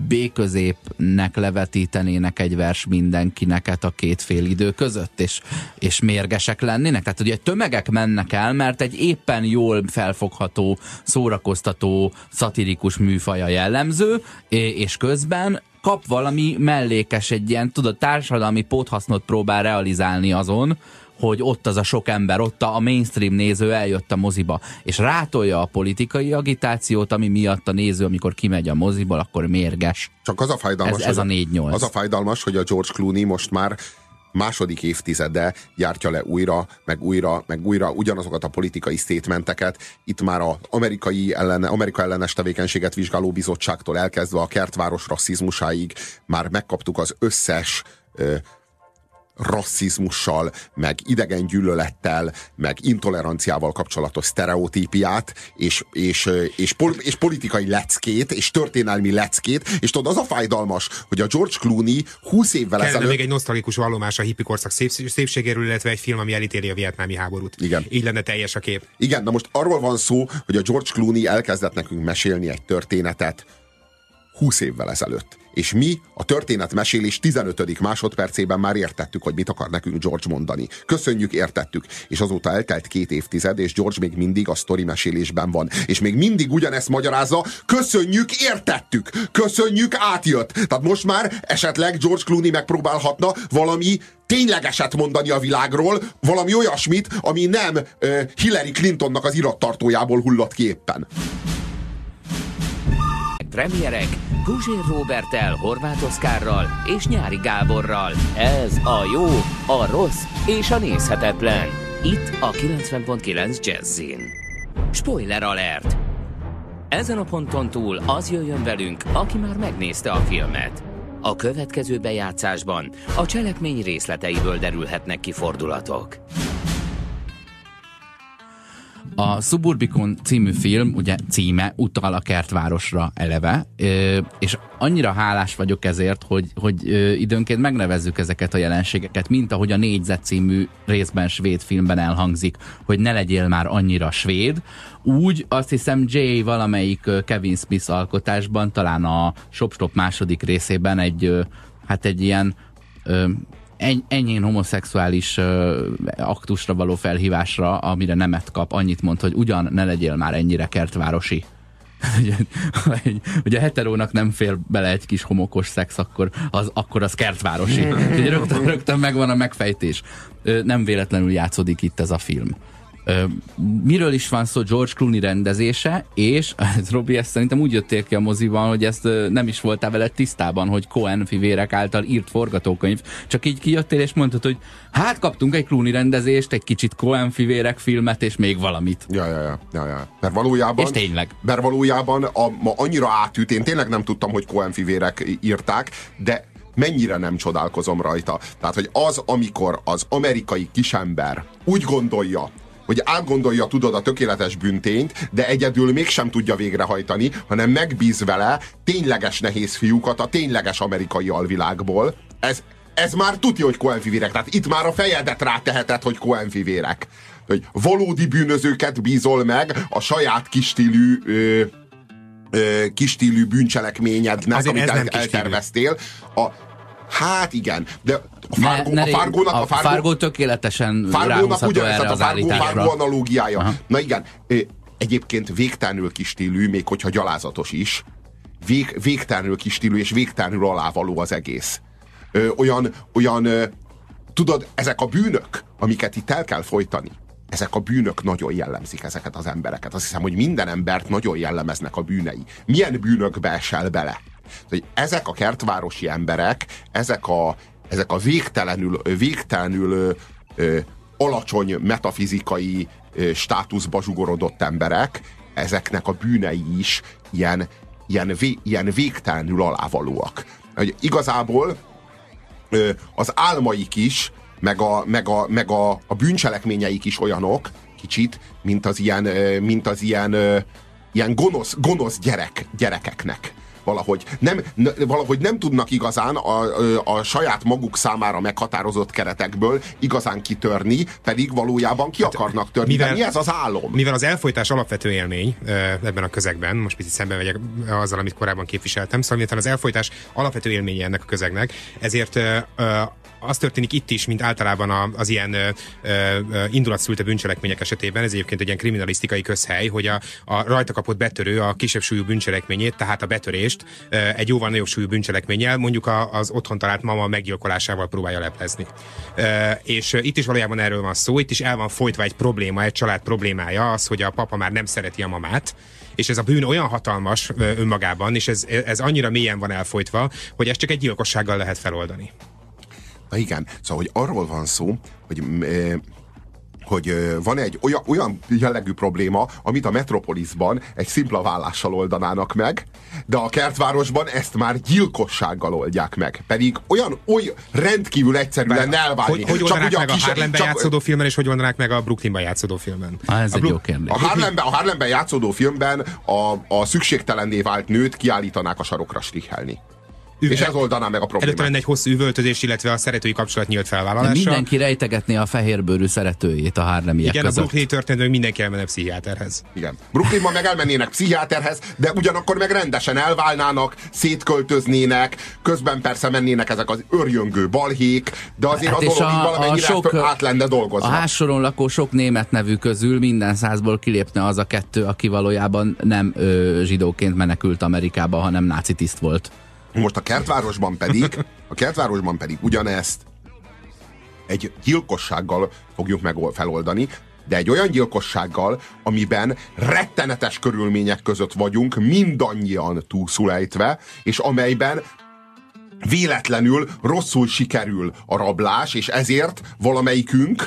B-középnek levetítenének egy vers mindenkineket a két fél idő között, és, és mérgesek lennének. Tehát ugye tömegek mennek el, mert egy éppen jól felfogható, szórakoztató, szatirikus műfaja jellemző, és közben kap valami mellékes, egy ilyen, tudod, társadalmi póthasznot próbál realizálni azon, hogy ott az a sok ember, ott a mainstream néző eljött a moziba, és rátolja a politikai agitációt, ami miatt a néző, amikor kimegy a moziból, akkor mérges. Csak az a fájdalmas, ez, ez a négy nyolc. Az a fájdalmas, hogy a George Clooney most már második évtizede gyártja le újra, meg újra, meg újra ugyanazokat a politikai statementeket. Itt már az amerikai ellen, Amerika ellenes tevékenységet vizsgáló bizottságtól elkezdve a kertváros rasszizmusáig már megkaptuk az összes ö, rasszizmussal, meg idegen gyűlölettel, meg intoleranciával kapcsolatos sztereotípiát, és, és, és, pol, és politikai leckét, és történelmi leckét, és tudod, az a fájdalmas, hogy a George Clooney húsz évvel kellene ezelőtt... még egy nosztalgikus vallomás a hippi korszak szép, szépségéről, illetve egy film, ami elítéli a vietnámi háborút. Igen. Így lenne teljes a kép. Igen, na most arról van szó, hogy a George Clooney elkezdett nekünk mesélni egy történetet húsz évvel ezelőtt. És mi a történetmesélés tizenötödik másodpercében már értettük, hogy mit akar nekünk George mondani. Köszönjük, értettük. És azóta eltelt két évtized, és George még mindig a sztori mesélésben van. És még mindig ugyanezt magyarázza, köszönjük, értettük. Köszönjük, átjött. Tehát most már esetleg George Clooney megpróbálhatna valami ténylegeset mondani a világról, valami olyasmit, ami nem uh, Hillary Clintonnak az irattartójából hullott ki éppen. Premierek Puzsér Róberttel, Horváth Oszkárral és Nyári Gáborral. Ez a jó, a rossz és a nézhetetlen. Itt a kilencven pont kilenc Jazzin. Spoiler alert! Ezen a ponton túl az jöjjön velünk, aki már megnézte a filmet. A következő bejátszásban a cselekmény részleteiből derülhetnek ki fordulatok. A Suburbicon című film, ugye címe utal a kertvárosra eleve, és annyira hálás vagyok ezért, hogy, hogy időnként megnevezzük ezeket a jelenségeket, mint ahogy a Négyzet című részben svéd filmben elhangzik, hogy ne legyél már annyira svéd. Úgy azt hiszem Jay valamelyik Kevin Smith alkotásban, talán a Shop Stop második részében egy, hát egy ilyen ennyien homoszexuális uh, aktusra való felhívásra, amire nemet kap, annyit mond, hogy ugyan ne legyél már ennyire kertvárosi. Ugye a heterónak nem fér bele egy kis homokos szex, akkor az, akkor az kertvárosi. rögtön, rögtön megvan a megfejtés. Nem véletlenül játszódik itt ez a film. Miről is van szó? George Clooney rendezése, és Robi, ezt szerintem úgy jöttél ki a moziban, hogy ezt nem is voltál vele tisztában, hogy Coen fivérek által írt forgatókönyv, csak így kijöttél és mondtad, hogy hát kaptunk egy Clooney rendezést, egy kicsit Coen fivérek filmet, és még valamit. Ja, ja, ja, ja, ja. Mert valójában, és tényleg. Mert valójában a, ma annyira átüt, én tényleg nem tudtam, hogy Coen fivérek írták, de mennyire nem csodálkozom rajta. Tehát, hogy az, amikor az amerikai kisember úgy gondolja, hogy átgondolja, tudod, a tökéletes bűntényt, de egyedül mégsem tudja végrehajtani, hanem megbíz vele tényleges nehéz fiúkat a tényleges amerikai alvilágból. Ez, ez már tudja, hogy Coen fivérek. Tehát itt már a fejedet ráteheted, hogy Coen fivérek. Hogy valódi bűnözőket bízol meg a saját kistílű ö, ö, kistílű bűncselekményednek, azért amit el, elterveztél. A, hát igen, de a Fargo, ne, ne, a Fargónak, a a Fargo, Fargo tökéletesen ráhúzható erre az állításra. A Fargo analógiája. Aha. Na igen, egyébként végtelenül kistílű, még hogyha gyalázatos is, vég, végtelenül kistílű és végtelenül alávaló az egész. Ö, olyan, olyan, ö, tudod, ezek a bűnök, amiket itt el kell folytani, ezek a bűnök nagyon jellemzik ezeket az embereket. Azt hiszem, hogy minden embert nagyon jellemeznek a bűnei. Milyen bűnökbe esel bele? Hogy ezek a kertvárosi emberek, ezek a, ezek a végtelenül, végtelenül ö, ö, alacsony metafizikai ö, státuszba zsugorodott emberek, ezeknek a bűnei is ilyen, ilyen, vé, ilyen végtelenül alávalóak. hogy igazából ö, az álmaik is, meg a, meg a, meg a, a bűncselekményeik is olyanok, kicsit, mint az ilyen, mint az ilyen, ilyen gonosz, gonosz gyerek, gyerekeknek. Valahogy nem, valahogy nem tudnak igazán a, a, a saját maguk számára meghatározott keretekből igazán kitörni, pedig valójában ki hát, akarnak törni. Mivel, mi ez az álom? Mivel az elfojtás alapvető élmény ebben a közegben, most picit szemben megyek azzal, amit korábban képviseltem, szóval miután az elfojtás alapvető élménye ennek a közegnek, ezért az történik itt is, mint általában az ilyen ö, ö, indulatszülte bűncselekmények esetében, ez egyébként egy ilyen kriminalisztikai közhely, hogy a, a rajta kapott betörő a kisebb súlyú bűncselekményét, tehát a betörést ö, egy jóval nagyobb súlyú bűncselekménnyel, mondjuk a, az otthon talált mama meggyilkolásával próbálja leplezni. Ö, és itt is valójában erről van szó, itt is el van folytva egy probléma, egy család problémája, az, hogy a papa már nem szereti a mamát, és ez a bűn olyan hatalmas ö, önmagában, és ez, ez annyira mélyen van elfolytva, hogy ezt csak egy gyilkossággal lehet feloldani. Na igen, szóval, hogy arról van szó, hogy, hogy van egy olyan, olyan jellegű probléma, amit a Metropolisban egy szimpla vállással oldanának meg, de a Kertvárosban ezt már gyilkossággal oldják meg. Pedig olyan, olyan rendkívül egyszerű lenne elválni. Hogy, hogy oldanák meg a, a Harlemben csak... játszódó filmben, és hogy oldanák meg a Brooklynban játszódó filmben? Ah, ez a egy Bru- jó kérdés. A Harlemben, a Harlemben játszódó filmben a, a szükségtelenné vált nőt kiállítanák a sarokra strichelni. És ez oldaná meg a problémát. Előtte lenne egy hosszú üvöltözés, illetve a szeretői kapcsolat nyílt felvállalása. Mindenki rejtegetné a fehérbőrű szeretőjét a harlemiek Igen, között. a Brooklyni történetben mindenki elmenne pszichiáterhez. Igen. Brooklynban meg elmennének pszichiáterhez, de ugyanakkor meg rendesen elválnának, szétköltöznének, közben persze mennének ezek az örjöngő balhék, de azért hát a dolog a, valamennyire sok, át lenne dolgozva. A házsoron lakó sok német nevű közül minden százból kilépne az a kettő, aki valójában nem ö, zsidóként menekült Amerikába, hanem náci tiszt volt. Most a Kertvárosban pedig, a Kertvárosban pedig ugyanezt egy gyilkossággal fogjuk meg feloldani, de egy olyan gyilkossággal, amiben rettenetes körülmények között vagyunk, mindannyian túlszulejtve, és amelyben véletlenül rosszul sikerül a rablás, és ezért valamelyikünk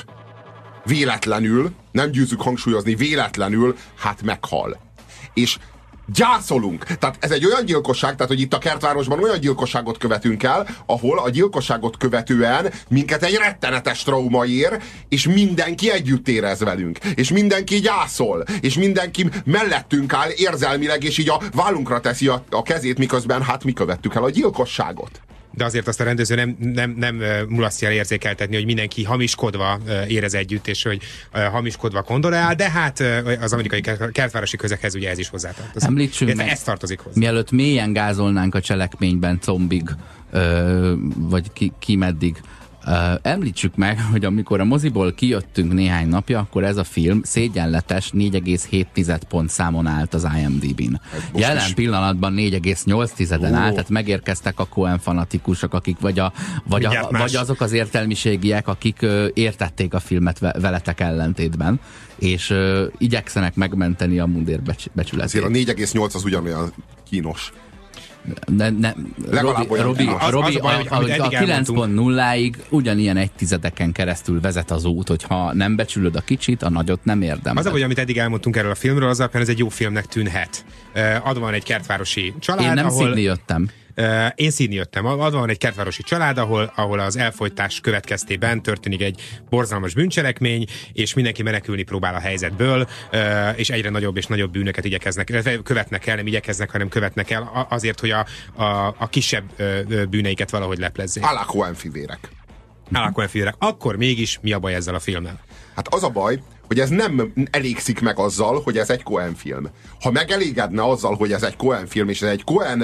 véletlenül, nem győzzük hangsúlyozni, véletlenül, hát meghal. És gyászolunk. Tehát ez egy olyan gyilkosság, tehát hogy itt a Kertvárosban olyan gyilkosságot követünk el, ahol a gyilkosságot követően minket egy rettenetes trauma ér, és mindenki együtt érez velünk. És mindenki gyászol. És mindenki mellettünk áll érzelmileg, és így a vállunkra teszi a, a kezét, miközben hát mi követtük el a gyilkosságot. De azért azt a rendező nem, nem, nem mulasztja el érzékeltetni, hogy mindenki hamiskodva érez együtt, és hogy hamiskodva kondolál, de hát az amerikai kertvárosi közeghez ugye ez is hozzátartozik. Említsünk meg, ez tartozik hozzá. Mielőtt mélyen gázolnánk a cselekményben combig, ö, vagy ki, ki meddig, Uh, említsük meg, hogy amikor a moziból kijöttünk néhány napja, akkor ez a film szégyenletes négy egész hét pont számon állt az I M D B-n. Jelen is. Pillanatban négy egész nyolc tizeden áll, tehát megérkeztek a Coen fanatikusok, akik vagy, a, vagy, a, vagy azok az értelmiségiek, akik uh, értették a filmet ve- veletek ellentétben, és uh, igyekszenek megmenteni a mundér becs- becsületét. Azért a négy egész nyolc az ugyanolyan kínos. Ne, ne, Robi, Robi, az, Robi az a, baj, a, a, a kilenc pont nulláig ugyanilyen egy tizedeken keresztül vezet az út, hogyha nem becsülöd a kicsit, a nagyot nem érdemel. Az a, hogy amit eddig elmondtunk erről a filmről, az alapján ez egy jó filmnek tűnhet. Uh, adva van egy kertvárosi család, Én nem ahol... Sydney jöttem. Uh, én Sydney jöttem. Adva van egy kertvárosi család, ahol, ahol az elfojtás következtében történik egy borzalmas bűncselekmény, és mindenki menekülni próbál a helyzetből, uh, és egyre nagyobb és nagyobb bűnöket igyekeznek, követnek el, nem igyekeznek, hanem követnek el azért, hogy a, a, a kisebb uh, bűneiket valahogy leplezzék. À la Coen fivérek. À la Coen fivérek. Akkor mégis mi a baj ezzel a filmmel? Hát az a baj, hogy ez nem elégszik meg azzal, hogy ez egy Coen film. Ha megelégedne azzal, hogy ez egy Coen film, és ez egy Coen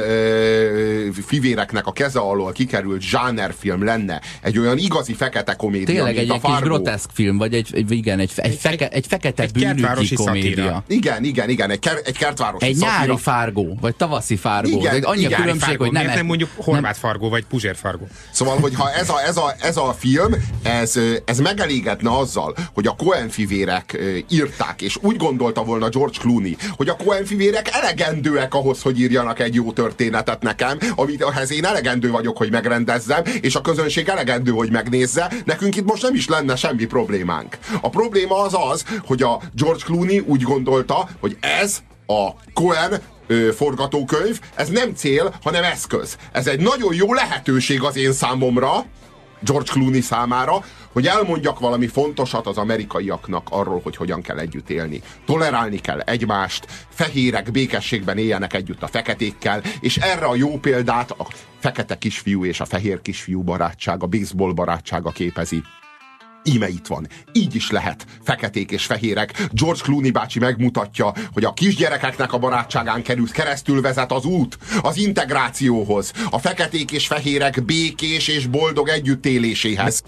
ö, fivéreknek a keze alól kikerült zsánerfilm lenne, egy olyan igazi fekete komédia, tényleg mint egy, a egy Fargo. kis groteszk film, vagy egy, egy, igen, egy, egy, feke, egy fekete egy bűnügyi komédia. Igen, igen, igen, egy, ker, egy kertvárosi Egy szatira. Nyári Fargo, vagy tavaszi Fargo. Igen, annyi igen, a különbség, Fargo, hogy nem... nem, nem mondjuk horvát nem, Fargo, vagy Puzsér Fargo. Szóval, hogyha ez a, ez a, ez a film, ez, ez megelégedne azzal, hogy a Coen fivérek írták, és úgy gondolta volna George Clooney, hogy a Coen fivérek elegendőek ahhoz, hogy írjanak egy jó történetet nekem, amit ahhez én elegendő vagyok, hogy megrendezzem, és a közönség elegendő, hogy megnézze, nekünk itt most nem is lenne semmi problémánk. A probléma az az, hogy a George Clooney úgy gondolta, hogy ez a Coen ö, forgatókönyv, ez nem cél, hanem eszköz. Ez egy nagyon jó lehetőség az én számomra, George Clooney számára, hogy elmondjak valami fontosat az amerikaiaknak arról, hogy hogyan kell együtt élni. Tolerálni kell egymást, fehérek békességben éljenek együtt a feketékkel, és erre a jó példát a fekete kisfiú és a fehér kisfiú barátsága, baseball barátsága képezi. Íme itt van. Így is lehet feketék és fehérek. George Clooney bácsi megmutatja, hogy a kisgyerekeknek a barátságán keresztül vezet az út az integrációhoz, a feketék és fehérek békés és boldog együttéléséhez.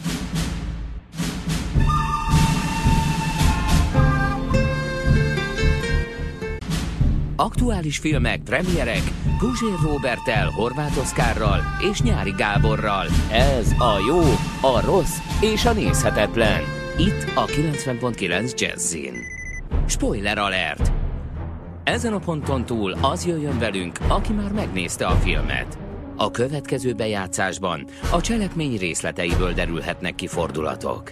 Aktuális filmek, premierek, Guzsér Róberttel, Horváth Oszkárral és Nyári Gáborral. Ez a jó, a rossz és a nézhetetlen. Itt a kilencven pont kilenc Jazzin. Spoiler alert! Ezen a ponton túl az jöjjön velünk, aki már megnézte a filmet. A következő bejátszásban a cselekmény részleteiből derülhetnek ki fordulatok.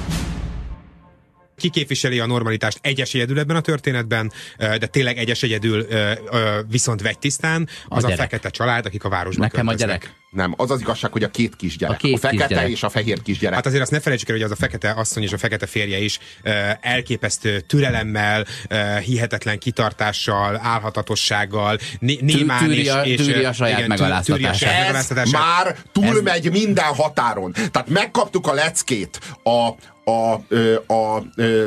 Ki képviseli a normalitást egyes egyedül ebben a történetben, de tényleg egyes egyedül viszont vegytisztán, az a, a fekete család, akik a városban Nekem költöznek. a gyerek. Nem, az az igazság, hogy a két kisgyerek. A, két a fekete kisgyerek. és a fehér kisgyerek. Hát azért azt ne felejtsük el, hogy az a fekete asszony és a fekete férje is uh, elképesztő türelemmel, uh, hihetetlen kitartással, álhatatossággal, né- némán Tűri és, a, és tűri a saját megaláztatását. Ez már túlmegy Ez... minden határon. Tehát megkaptuk a leckét a, a, a, a,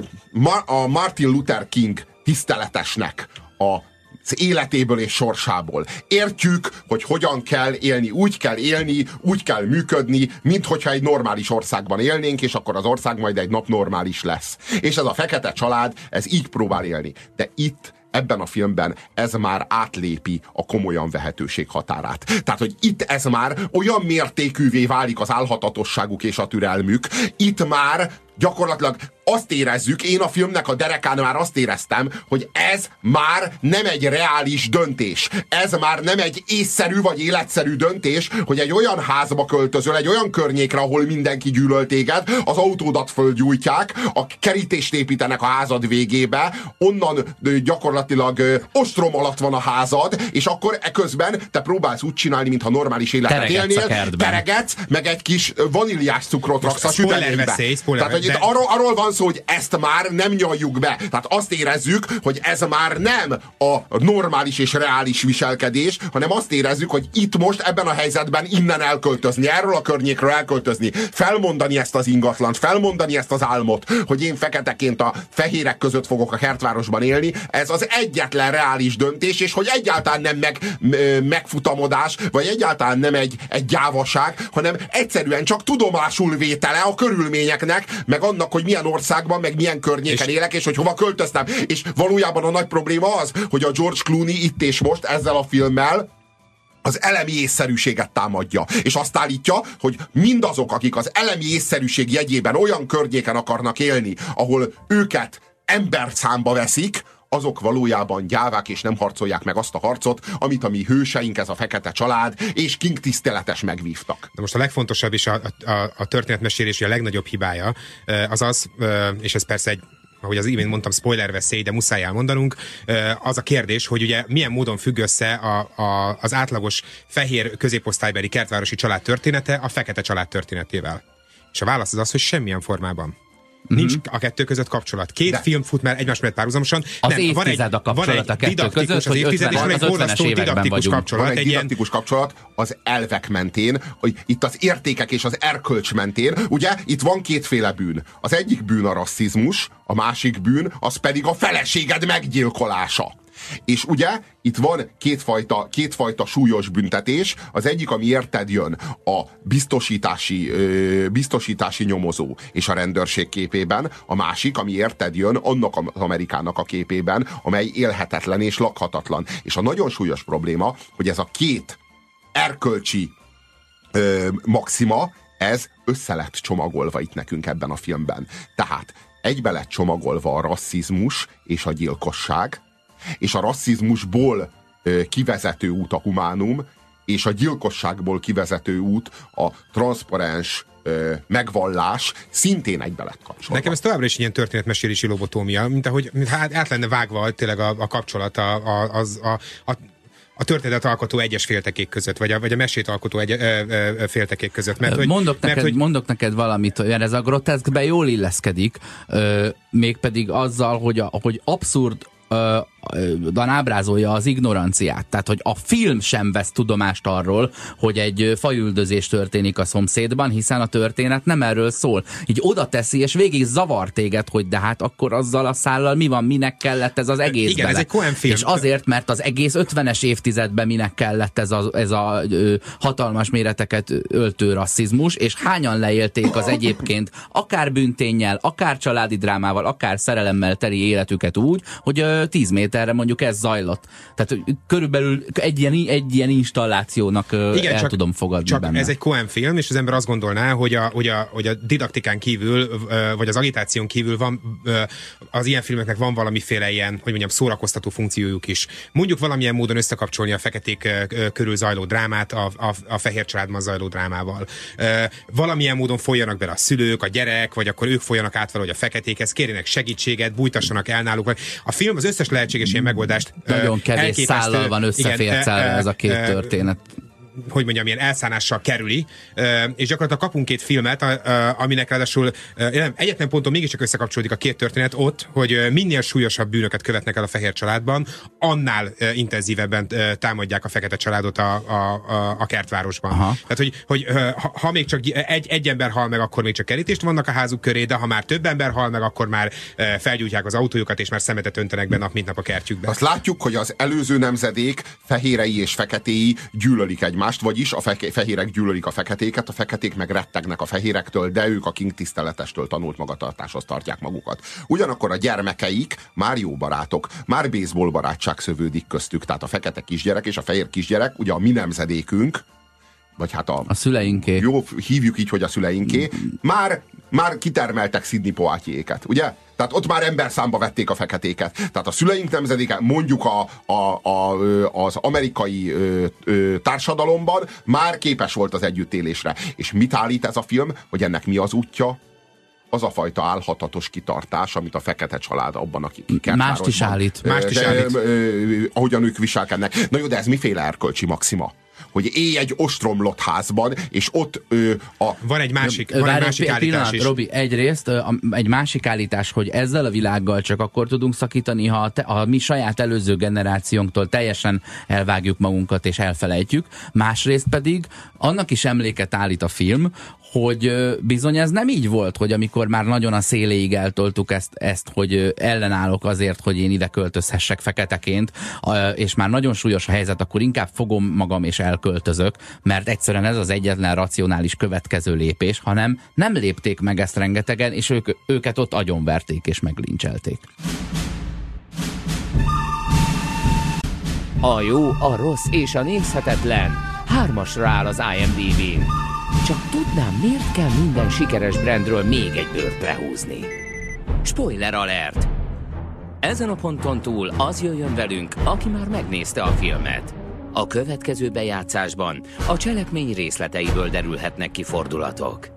a, a Martin Luther King tiszteletesnek a az életéből és sorsából. Értjük, hogy hogyan kell élni. Úgy kell élni, úgy kell működni, mint hogyha egy normális országban élnénk, és akkor az ország majd egy nap normális lesz. És ez a fekete család, ez így próbál élni. De itt, ebben a filmben ez már átlépi a komolyan vehetőség határát. Tehát, hogy itt ez már olyan mértékűvé válik az álhatatosságuk és a türelmük, itt már gyakorlatilag azt érezzük, én a filmnek a derekán már azt éreztem, hogy ez már nem egy reális döntés. Ez már nem egy észszerű vagy életszerű döntés, hogy egy olyan házba költözöl, egy olyan környékre, ahol mindenki gyűlöl téged, az autódat földgyújtják, a kerítést építenek a házad végébe, onnan gyakorlatilag ostrom alatt van a házad, és akkor eközben te próbálsz úgy csinálni, mintha normális életet Teregetsz élnél, teregetsz, meg egy kis vaníliás cukrot raksz a süteménybe. Tehát, hogy itt arról, arról van szó, hogy ezt már nem nyaljuk be. Tehát azt érezzük, hogy ez már nem a normális és reális viselkedés, hanem azt érezzük, hogy itt most ebben a helyzetben innen elköltözni, erről a környékről elköltözni, felmondani ezt az ingatlant, felmondani ezt az álmot, hogy én feketeként a fehérek között fogok a kertvárosban élni, ez az egyetlen reális döntés, és hogy egyáltalán nem meg, megfutamodás, vagy egyáltalán nem egy, egy gyávaság, hanem egyszerűen csak tudomásul vétele a körülményeknek, meg annak, hogy milyen országban, meg milyen környéken és élek, és hogy hova költöztem. És valójában a nagy probléma az, hogy a George Clooney itt és most ezzel a filmmel az elemi észszerűséget támadja. És azt állítja, hogy mindazok, akik az elemi észszerűség jegyében olyan környéken akarnak élni, ahol őket emberszámba veszik, azok valójában gyávák, és nem harcolják meg azt a harcot, amit a mi hőseink, ez a fekete család, és King tiszteletes megvívtak. De most a legfontosabb és a, a, a történetmesélési a legnagyobb hibája az az, és ez persze egy, ahogy az imént mondtam, spoiler veszély, de muszáj elmondanunk, az a kérdés, hogy ugye milyen módon függ össze a, a, az átlagos fehér középosztálybeli kertvárosi család története a fekete család történetével. És a válasz az az, hogy semmilyen formában. Nincs a kettő között kapcsolat. Két de. film fut már egymás mellett párhuzamosan. Az nem, évtized a kapcsolat a kettő között, hogy ötvenes években vagyunk. Kapcsolat, van egy didaktikus ilyen... kapcsolat az elvek mentén, hogy itt az értékek és az erkölcs mentén. Ugye itt van kétféle bűn. Az egyik bűn a rasszizmus, a másik bűn az pedig a feleséged meggyilkolása. És ugye itt van kétfajta, kétfajta súlyos büntetés. Az egyik, ami érted jön, a biztosítási, ö, biztosítási nyomozó és a rendőrség képében, a másik, ami érted jön, annak az Amerikának a képében, amely élhetetlen és lakhatatlan. És a nagyon súlyos probléma, hogy ez a két erkölcsi ö, maxima, ez össze lett csomagolva itt nekünk ebben a filmben. Tehát egybe lett csomagolva a rasszizmus és a gyilkosság, és a rasszizmusból ö, kivezető út a humánum, és a gyilkosságból kivezető út a transzparens ö, megvallás szintén egybe lett kapcsolva. Nekem ez továbbra is ilyen történetmesélési lobotómia, mint ahogy mint hát át lenne vágva tényleg a, a kapcsolat a, a, az, a, a a történetet alkotó egyes féltekék között, vagy a, vagy a mesét alkotó egy, ö, ö, féltekék között. Mert, hogy, mondok, neked, mert, hogy... mondok neked valamit, mert ez a groteszkbe jól illeszkedik, ö, mégpedig azzal, hogy, a, hogy abszurd ö, dan ábrázolja az ignoranciát. Tehát, hogy a film sem vesz tudomást arról, hogy egy fajüldözés történik a szomszédban, hiszen a történet nem erről szól. Így oda teszi, és végig zavar téged, hogy de hát akkor azzal a szállal mi van, minek kellett ez az egész Igen, bele. ez egy Coen film. És azért, mert az egész ötvenes évtizedben minek kellett ez a, ez a ö, hatalmas méreteket öltő rasszizmus, és hányan leélték az egyébként akár bűnténnyel, akár családi drámával, akár szerelemmel teli életüket úgy, hogy ö, tíz méter erre mondjuk ez zajlott. Tehát körülbelül egy ilyen, egy ilyen installációnak igen, el csak, tudom fogadni csak benne. Ez egy Coen film, és az ember azt gondolná, hogy a, hogy a, hogy a didaktikán kívül, vagy az agitáción kívül van, az ilyen filmeknek van valamiféle ilyen, hogy mondjam, szórakoztató funkciójuk is. Mondjuk valamilyen módon összekapcsolni a feketék körül zajló drámát a, a, a fehér családban zajló drámával. Valamilyen módon folyjanak bele a szülők, a gyerek, vagy akkor ők folyjanak át valahogy a feketékhez, kérjenek segítséget, bújtassanak el náluk. A film az összes lehetséges ilyen megoldást nagyon kevés szállal van összefércelve ez a két történet. Hogy mondjam, ilyen elszánással kerüli, és gyakorlatilag kapunk két filmet, aminek ráadásul nem, egyetlen ponton mégiscsak összekapcsolódik a két történet ott, hogy minél súlyosabb bűnöket követnek el a fehér családban, annál intenzívebben támadják a fekete családot a, a, a, a kertvárosban. Aha. Tehát, hogy, hogy ha, ha még csak egy, egy ember hal meg, akkor még csak kerítést vannak a házuk köré, de ha már több ember hal meg, akkor már felgyújtják az autójukat, és már szemetet öntenek be nap mint nap a kertjükbe. Azt látjuk, hogy az előző nemzedék fehérei és feketéi gyűlölik egymást. Vagyis a fe- fehérek gyűlölik a feketéket, a feketék meg rettegnek a fehérektől, de ők a king tiszteletestől tanult magatartáshoz tartják magukat. Ugyanakkor a gyermekeik már jó barátok, már baseball barátság szövődik köztük, tehát a fekete kisgyerek és a fehér kisgyerek, ugye a mi nemzedékünk, vagy hát a, a szüleinké. Jó, hívjuk így, hogy a szüleinké, már, már kitermeltek Sidney Poitiéket, ugye? Tehát ott már emberszámba vették a feketéket. Tehát a szüleink nemzedéke, mondjuk a, a, a, az amerikai ö, ö, társadalomban már képes volt az együttélésre. És mit állít ez a film? Hogy ennek mi az útja? Az a fajta álhatatos kitartás, amit a fekete család abban, akik kertvárosban. Mást is állít. Mást is állít. Ö, ö, ahogyan ők viselkednek. Na jó, de ez miféle erkölcsi maxima? Hogy élj egy ostromlott házban, és ott ö, a... Van egy másik, van egy másik állítás pillanat, is. Robi, egyrészt egy másik állítás, hogy ezzel a világgal csak akkor tudunk szakítani, ha te, a mi saját előző generációnktól teljesen elvágjuk magunkat és elfelejtjük. Másrészt pedig annak is emléket állít a film, hogy bizony ez nem így volt, hogy amikor már nagyon a széléig eltoltuk ezt, ezt, hogy ellenállok azért, hogy én ide költözhessek feketeként, és már nagyon súlyos a helyzet, akkor inkább fogom magam és elköltözök, mert egyszerűen ez az egyetlen racionális következő lépés, hanem nem lépték meg ezt rengetegen, és ők, őket ott agyonverték és meglincselték. A jó, a rossz és a nézhetetlen hármasra áll az I M D B-n. Csak tudnám, miért kell minden sikeres brandről még egy bőrt lehúzni. Spoiler alert! Ezen a ponton túl az jöjjön velünk, aki már megnézte a filmet. A következő bejátszásban a cselekmény részleteiből derülhetnek ki fordulatok.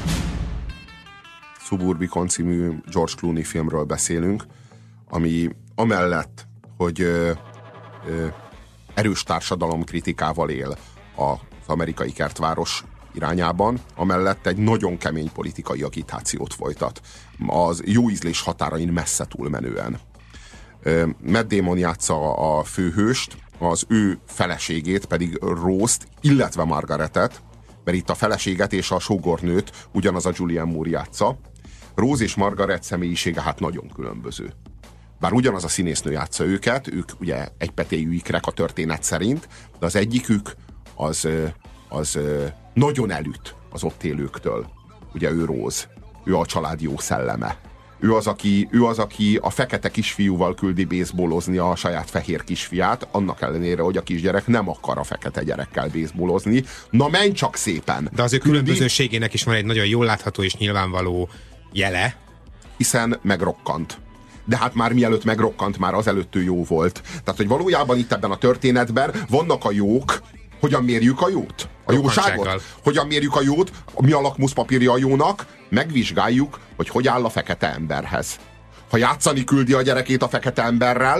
Suburbicon című George Clooney filmről beszélünk, ami amellett, hogy ö, ö, erős társadalomkritikával él az amerikai kertváros irányában, amellett egy nagyon kemény politikai agitációt folytat. Az jó ízlés határain messze túlmenően. Matt Damon játsza a főhőst, az ő feleségét pedig Rose-t, illetve Margaretet, mert itt a feleséget és a sógornőt ugyanaz a Julianne Moore játsza. Rose és Margaret személyisége hát nagyon különböző. Bár ugyanaz a színésznő játsza őket, ők ugye egypetéjű ikrek a történet szerint, de az egyikük az, az nagyon elüt az ott élőktől. Ugye ő Rose, ő a család jó szelleme. Ő az, aki, ő az, aki a fekete kisfiúval küldi baseballozni a saját fehér kisfiát, annak ellenére, hogy a kisgyerek nem akar a fekete gyerekkel baseballozni. Na menj csak szépen! De az ő különbözőségének is van egy nagyon jól látható és nyilvánvaló jele. Hiszen megrokkant. De hát már mielőtt megrokkant, már azelőtt ő jó volt. Tehát, hogy valójában itt ebben a történetben vannak a jók. Hogyan mérjük a jót? A jóságot? Hogyan mérjük a jót? Mi a lakmuszpapírja a jónak? Megvizsgáljuk, hogy hogy áll a fekete emberhez. Ha játszani küldi a gyerekét a fekete emberrel,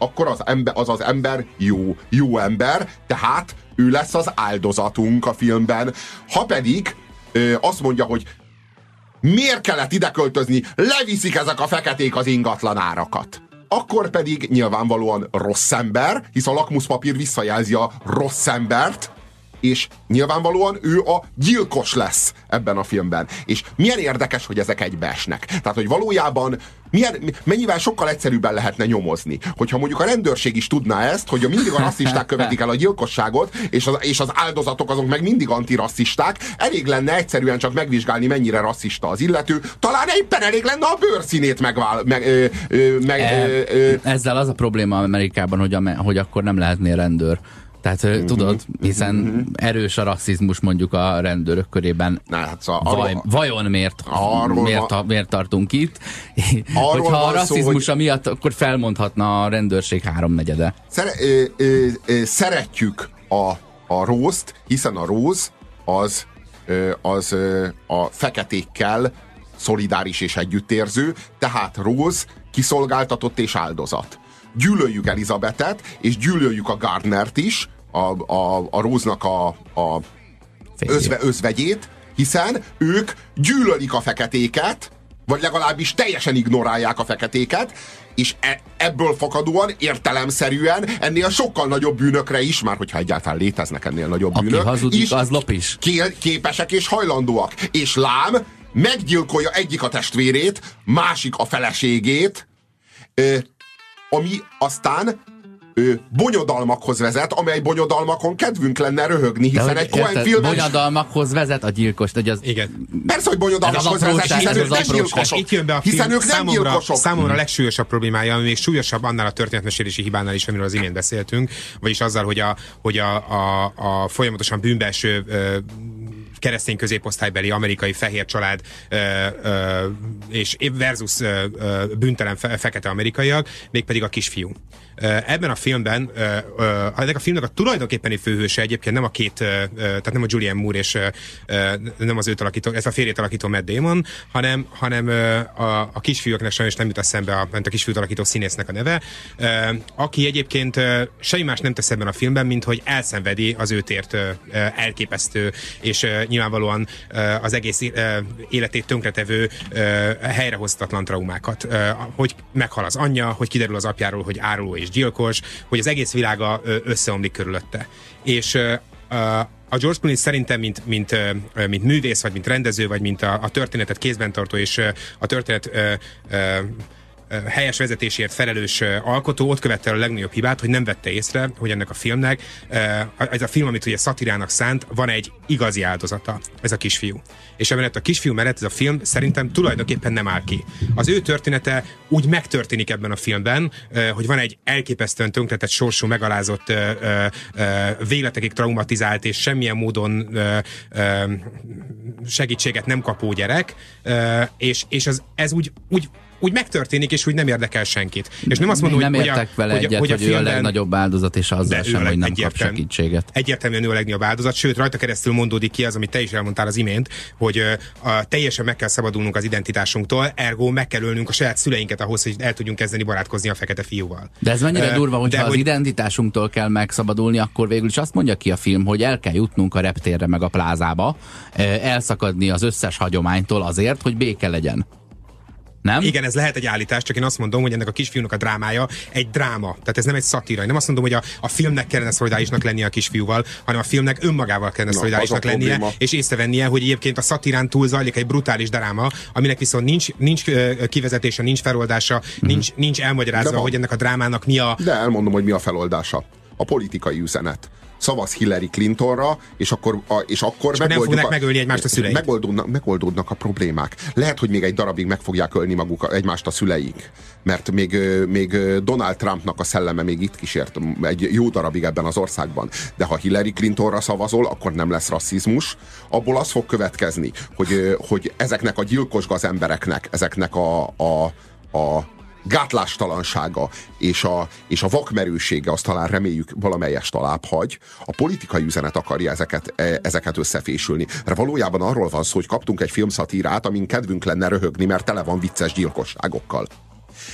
akkor az, ember, az az ember jó, jó ember, tehát ő lesz az áldozatunk a filmben. Ha pedig ö, azt mondja, hogy miért kellett ide költözni, leviszik ezek a feketék az ingatlanárakat, akkor pedig nyilvánvalóan rossz ember, hisz a lakmuszpapír visszajelzi a rossz embert, és nyilvánvalóan ő a gyilkos lesz ebben a filmben. És milyen érdekes, hogy ezek egybeesnek. Tehát, hogy valójában milyen, mennyivel sokkal egyszerűbben lehetne nyomozni. Hogyha mondjuk a rendőrség is tudná ezt, hogy mindig a rasszisták követik el a gyilkosságot, és az, és az áldozatok azok meg mindig antirasszisták, elég lenne egyszerűen csak megvizsgálni, mennyire rasszista az illető, talán éppen elég lenne a bőrszínét megvál, meg, ö, ö, meg e, ö, ö, Ezzel az a probléma Amerikában, hogy, a, hogy akkor nem lehetnél rendőr. Tehát mm-hmm. tudod, hiszen mm-hmm. erős a rasszizmus mondjuk a rendőrök körében. Na, hát szóval Vaj, arról, vajon miért, miért, a, miért tartunk itt? Hogyha a rasszizmusa szó, miatt, akkor felmondhatna a rendőrség háromnegyede. Szere, ö, ö, ö, szeretjük a, a Rose-t, hiszen a Rose az, ö, az ö, a feketékkel szolidáris és együttérző, tehát Rose kiszolgáltatott és áldozat. Gyűlöljük Elizabetet, és gyűlöljük a Gardnert is, a, a, a Rose-nak a, a özve, özvegyét, hiszen ők gyűlölik a feketéket, vagy legalábbis teljesen ignorálják a feketéket, és e, ebből fakadóan értelemszerűen ennél sokkal nagyobb bűnökre is, már hogyha egyáltalán léteznek ennél nagyobb Aki bűnök, hazudik, is, az lop is. képesek és hajlandóak. És lám, meggyilkolja egyik a testvérét, másik a feleségét, ami aztán ö, bonyodalmakhoz vezet, amely bonyodalmakon kedvünk lenne röhögni, hiszen egy Coen filmben... Bonyodalmakhoz vezet a gyilkos. Az... Igen. Persze, hogy bonyodalmakhoz vezet, hiszen ők nem gyilkosok. Itt jön be a film, hiszen ők nem gyilkosok. Számomra a legsúlyosabb problémája, ami még súlyosabb annál a történetmesélési hibánál is, amiről az imént beszéltünk, vagyis azzal, hogy a, hogy a, a, a folyamatosan bűnbeeső ö, keresztény középosztálybeli amerikai fehér család ö, ö, és versus ö, ö, bűntelen fe, fekete amerikaiak, mégpedig a kisfiú. Ebben a filmben, ennek a filmnek a tulajdonképpeni főhőse egyébként nem a két, tehát nem a Julianne Moore és nem az őt alakító, ez a férjét alakító Matt Damon, hanem, hanem a, a kisfiúknak sajnos nem jut eszembe a, a kisfiút alakító színésznek a neve, aki egyébként semmi más nem tesz ebben a filmben, mint hogy elszenvedi az őt ért elképesztő és nyilvánvalóan az egész életét tönkretevő helyrehozhatatlan traumákat. Hogy meghal az anyja, hogy kiderül az apjáról, hogy áruló és gyilkos, hogy az egész világa összeomlik körülötte. És a George Clooney szerintem, mint, mint, mint művész, vagy mint rendező, vagy mint a, a történetet kézben tartó, és a történet helyes vezetésért felelős alkotó ott követte el a legnagyobb hibát, hogy nem vette észre, hogy ennek a filmnek, ez a film, amit ugye szatirának szánt, van egy igazi áldozata, ez a kisfiú. És emellett a kisfiú mellett ez a film szerintem tulajdonképpen nem áll ki. Az ő története úgy megtörténik ebben a filmben, hogy van egy elképesztően tönkretett sorsú, megalázott, végletekig traumatizált és semmilyen módon segítséget nem kapó gyerek, és, és az, ez úgy, úgy úgy megtörténik, és úgy nem érdekel senkit. És nem azt mondom, nem hogy, értek a, vele hogy, egyet, hogy, a hogy filmben, ő a legnagyobb áldozat, és azzal sem, hogy nem kap segítséget. Egyértelműen ő a legnagyobb áldozat, sőt, rajta keresztül mondódik ki az, amit te is elmondtál az imént, hogy a, teljesen meg kell szabadulnunk az identitásunktól, ergo meg kell ölnünk a saját szüleinket ahhoz, hogy el tudjunk kezdeni barátkozni a fekete fiúval. De ez mennyire uh, durva, hogy ha hogy... az identitásunktól kell megszabadulni, akkor végül is azt mondja ki a film, hogy el kell jutnunk a reptérre meg a plázába, elszakadni az összes hagyománytól azért, hogy béke legyen. Nem? Igen, ez lehet egy állítás, csak én azt mondom, hogy ennek a kisfiúnak a drámája egy dráma. Tehát ez nem egy szatíra. Én nem azt mondom, hogy a, a filmnek kellene szolidárisnak lennie a kisfiúval, hanem a filmnek önmagával kellene szolidárisnak lennie, probléma. És észrevennie, hogy egyébként a szatirán túl zajlik egy brutális dráma, aminek viszont nincs, nincs kivezetése, nincs feloldása, mm-hmm. nincs, nincs elmagyarázva, hogy ennek a drámának mi a... De elmondom, hogy mi a feloldása. A politikai üzenet. Szavaz Hillary Clintonra, és akkor, a, és akkor és megoldjuk nem fognak a, megölni egymást a szüleik. Megoldódnak, megoldódnak a problémák. Lehet, hogy még egy darabig meg fogják ölni maguk egymást a szüleik, mert még, még Donald Trumpnak a szelleme még itt kísért egy jó darabig ebben az országban. De ha Hillary Clintonra szavazol, akkor nem lesz rasszizmus. Abból az fog következni, hogy, hogy ezeknek a gyilkos gazembereknek, ezeknek a, a, a gátlástalansága és a, és a vakmerősége, azt talán reméljük valamelyest alább hagy, a politikai üzenet akarja ezeket, ezeket összefésülni. Mert valójában arról van szó, hogy kaptunk egy filmszatírát, amin kedvünk lenne röhögni, mert tele van vicces gyilkosságokkal.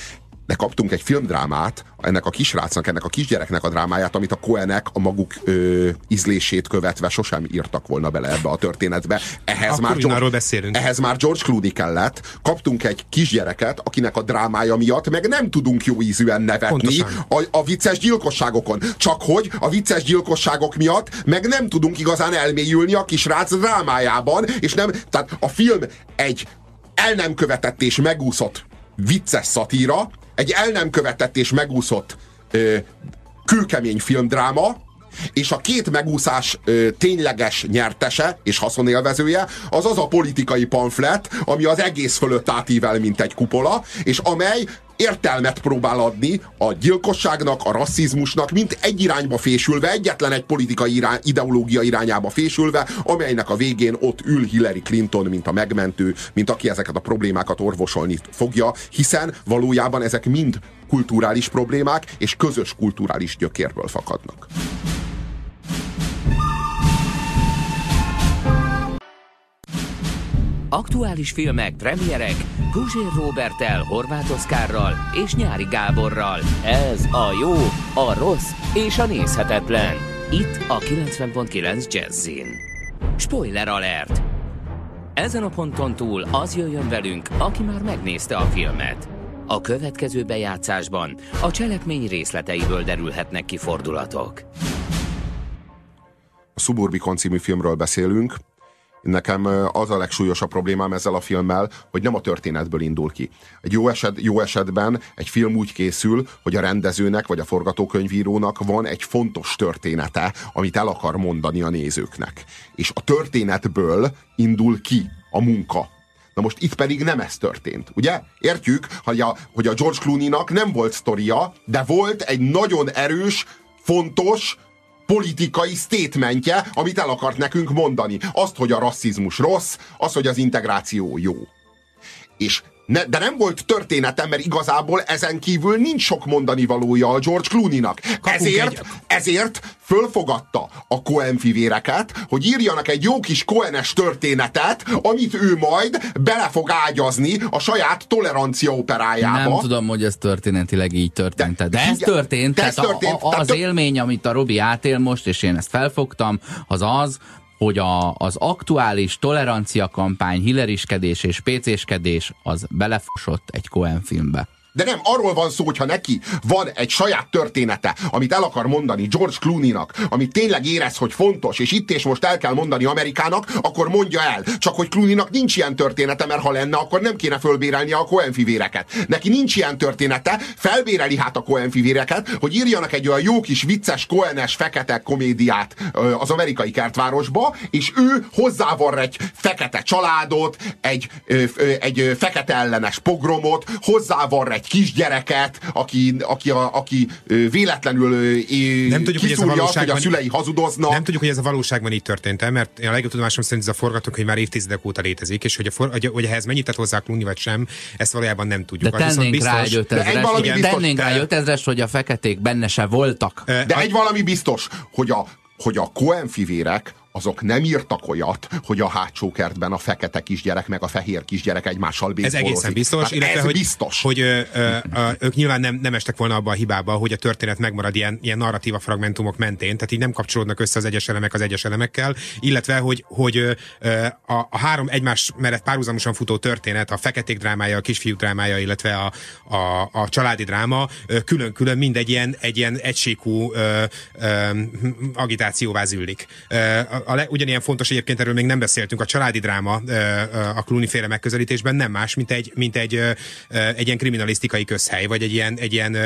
de kaptunk egy filmdrámát, ennek a kisrácnak, ennek a kisgyereknek a drámáját, amit a Coenek a maguk ö, ízlését követve sosem írtak volna bele ebbe a történetbe. Ehhez, már George, ehhez már George Clooney kellett. Kaptunk egy kisgyereket, akinek a drámája miatt meg nem tudunk jó ízűen nevetni a, a vicces gyilkosságokon. Csak hogy a vicces gyilkosságok miatt meg nem tudunk igazán elmélyülni a kisrác drámájában, és nem, tehát a film egy el nem követett és megúszott vicces szatíra, egy el nem követett és megúszott ö, kőkemény filmdráma, és a két megúszás ö, tényleges nyertese és haszonélvezője az az a politikai pamflet, ami az egész fölött átível, mint egy kupola, és amely értelmet próbál adni a gyilkosságnak, a rasszizmusnak, mint egy irányba fésülve, egyetlen egy politikai irány, ideológia irányába fésülve, amelynek a végén ott ül Hillary Clinton, mint a megmentő, mint aki ezeket a problémákat orvosolni fogja, hiszen valójában ezek mind kulturális problémák, és közös kulturális gyökérből fakadnak. Aktuális filmek, premierek, Guzsér Róberttel, Horváth Oszkárral és Nyári Gáborral. Ez a jó, a rossz és a nézhetetlen. Itt a kilencven pont kilenc Jazzin. Spoiler alert! Ezen a ponton túl az jöjjön velünk, aki már megnézte a filmet. A következő bejátszásban a cselekmény részleteiből derülhetnek ki fordulatok. A Suburbicon című filmről beszélünk. Nekem az a legsúlyosabb problémám ezzel a filmmel, hogy nem a történetből indul ki. Egy jó, eset, jó esetben egy film úgy készül, hogy a rendezőnek vagy a forgatókönyvírónak van egy fontos története, amit el akar mondani a nézőknek. És a történetből indul ki a munka. Na most itt pedig nem ez történt, ugye? Értjük, hogy a, hogy a George Clooney-nak nem volt sztoria, de volt egy nagyon erős, fontos, politikai statementje, amit el akart nekünk mondani. Azt, hogy a rasszizmus rossz, az, hogy az integráció jó. És ne, de nem volt történetem, mert igazából ezen kívül nincs sok mondani valója a George Clooney-nak. Ezért, egy... ezért fölfogadta a Coen fivéreket, hogy írjanak egy jó kis Coenes történetet, amit ő majd bele fog ágyazni a saját tolerancia operájába. Nem tudom, hogy ez történetileg így történt. De, de ez történt. De ez történt. A, a, az tehát... élmény, amit a Robi átél most, és én ezt felfogtam, az az, hogy a, az aktuális tolerancia kampány, hilleriskedés és pécéskedés az belefosott egy Coen filmbe. De nem, arról van szó, hogyha neki van egy saját története, amit el akar mondani George Clooney-nak, amit tényleg érez, hogy fontos, és itt és most el kell mondani Amerikának, akkor mondja el. Csak hogy Clooney-nak nincs ilyen története, mert ha lenne, akkor nem kéne fölbérelni a Coen fivéreket. Neki nincs ilyen története, felbéreli hát a Coen fivéreket, hogy írjanak egy olyan jó kis vicces, Coenes, fekete komédiát az amerikai kertvárosba, és ő hozzávar egy fekete családot, egy, egy fekete ellenes pogromot, hozzávar egy kisgyereket, aki, aki, a, aki véletlenül nem tudjuk, kiszúrja azt, hogy a szülei hazudoznak. Nem tudjuk, hogy ez a valóságban így történt, mert én a legjobb tudomásom szerint ez a forgatókönyv már évtizedek óta létezik, és hogy, a for, hogy, hogy ehhez mennyit tett hozzá Clooney vagy sem, ezt valójában nem tudjuk. De tennénk biztos, rá egy ötezres, tennénk rá egy ötezres, hogy a feketék benne se voltak. De a, egy valami biztos, hogy a, hogy a Coen fivérek azok nem írtak olyat, hogy a hátsó kertben a fekete kisgyerek meg a fehér kisgyerek egymással baseballоzik. Ez egészen biztos, hát illetve ez hogy, biztos. hogy ö, ö, ö, ők nyilván nem, nem estek volna abba a hibába, hogy a történet megmarad ilyen, ilyen narratíva fragmentumok mentén, tehát így nem kapcsolódnak össze az egyes elemek az egyes elemekkel, illetve hogy, hogy ö, a, a három egymás mellett párhuzamosan futó történet, a feketék drámája, a kisfiú drámája, illetve a, a, a családi dráma külön-külön mind egy ilyen, egy ilyen egysíkú ö, ö, agitációvá züllik. Ö, A le, ugyanilyen fontos, egyébként erről még nem beszéltünk, a családi dráma a Clooney féle megközelítésben nem más, mint egy, mint egy, egy ilyen kriminalisztikai közhely, vagy egy ilyen, egy ilyen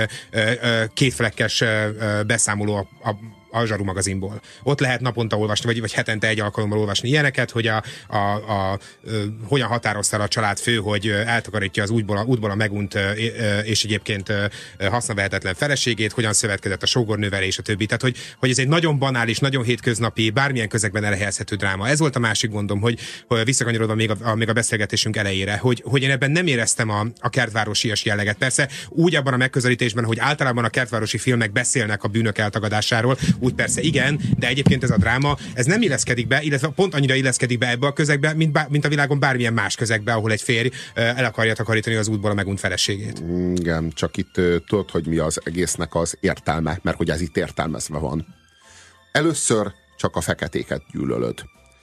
kétflekkes beszámoló a, a a Zsaru magazinból. Ott lehet naponta olvasni, vagy, vagy hetente egy alkalommal olvasni ilyeneket, hogy a, a, a, a, hogyan határozta a családfő, hogy eltakarítja az útból a, útból a megunt és egyébként hasznavehetetlen feleségét, hogyan szövetkezett a sógornővel és a többi. Tehát, hogy, hogy ez egy nagyon banális, nagyon hétköznapi, bármilyen közegben elhelyezhető dráma. Ez volt a másik gondom, hogy, hogy visszakanyarodva még a, a, még a beszélgetésünk elejére, hogy, hogy én ebben nem éreztem a, a kertvárosias jelleget. Persze úgy abban a megközelítésben, hogy általában a kertvárosi filmek beszélnek a bűnök eltagadásáról, úgy persze igen, de egyébként ez a dráma, ez nem illeszkedik be, illetve pont annyira illeszkedik be ebbe a közegbe, mint, bá, mint a világon bármilyen más közegbe, ahol egy férj el akarja takarítani az útból a megunt feleségét. Igen, csak itt tudod, hogy mi az egésznek az értelme, mert hogy ez itt értelmezve van. Először csak a feketéket gyűlölöd.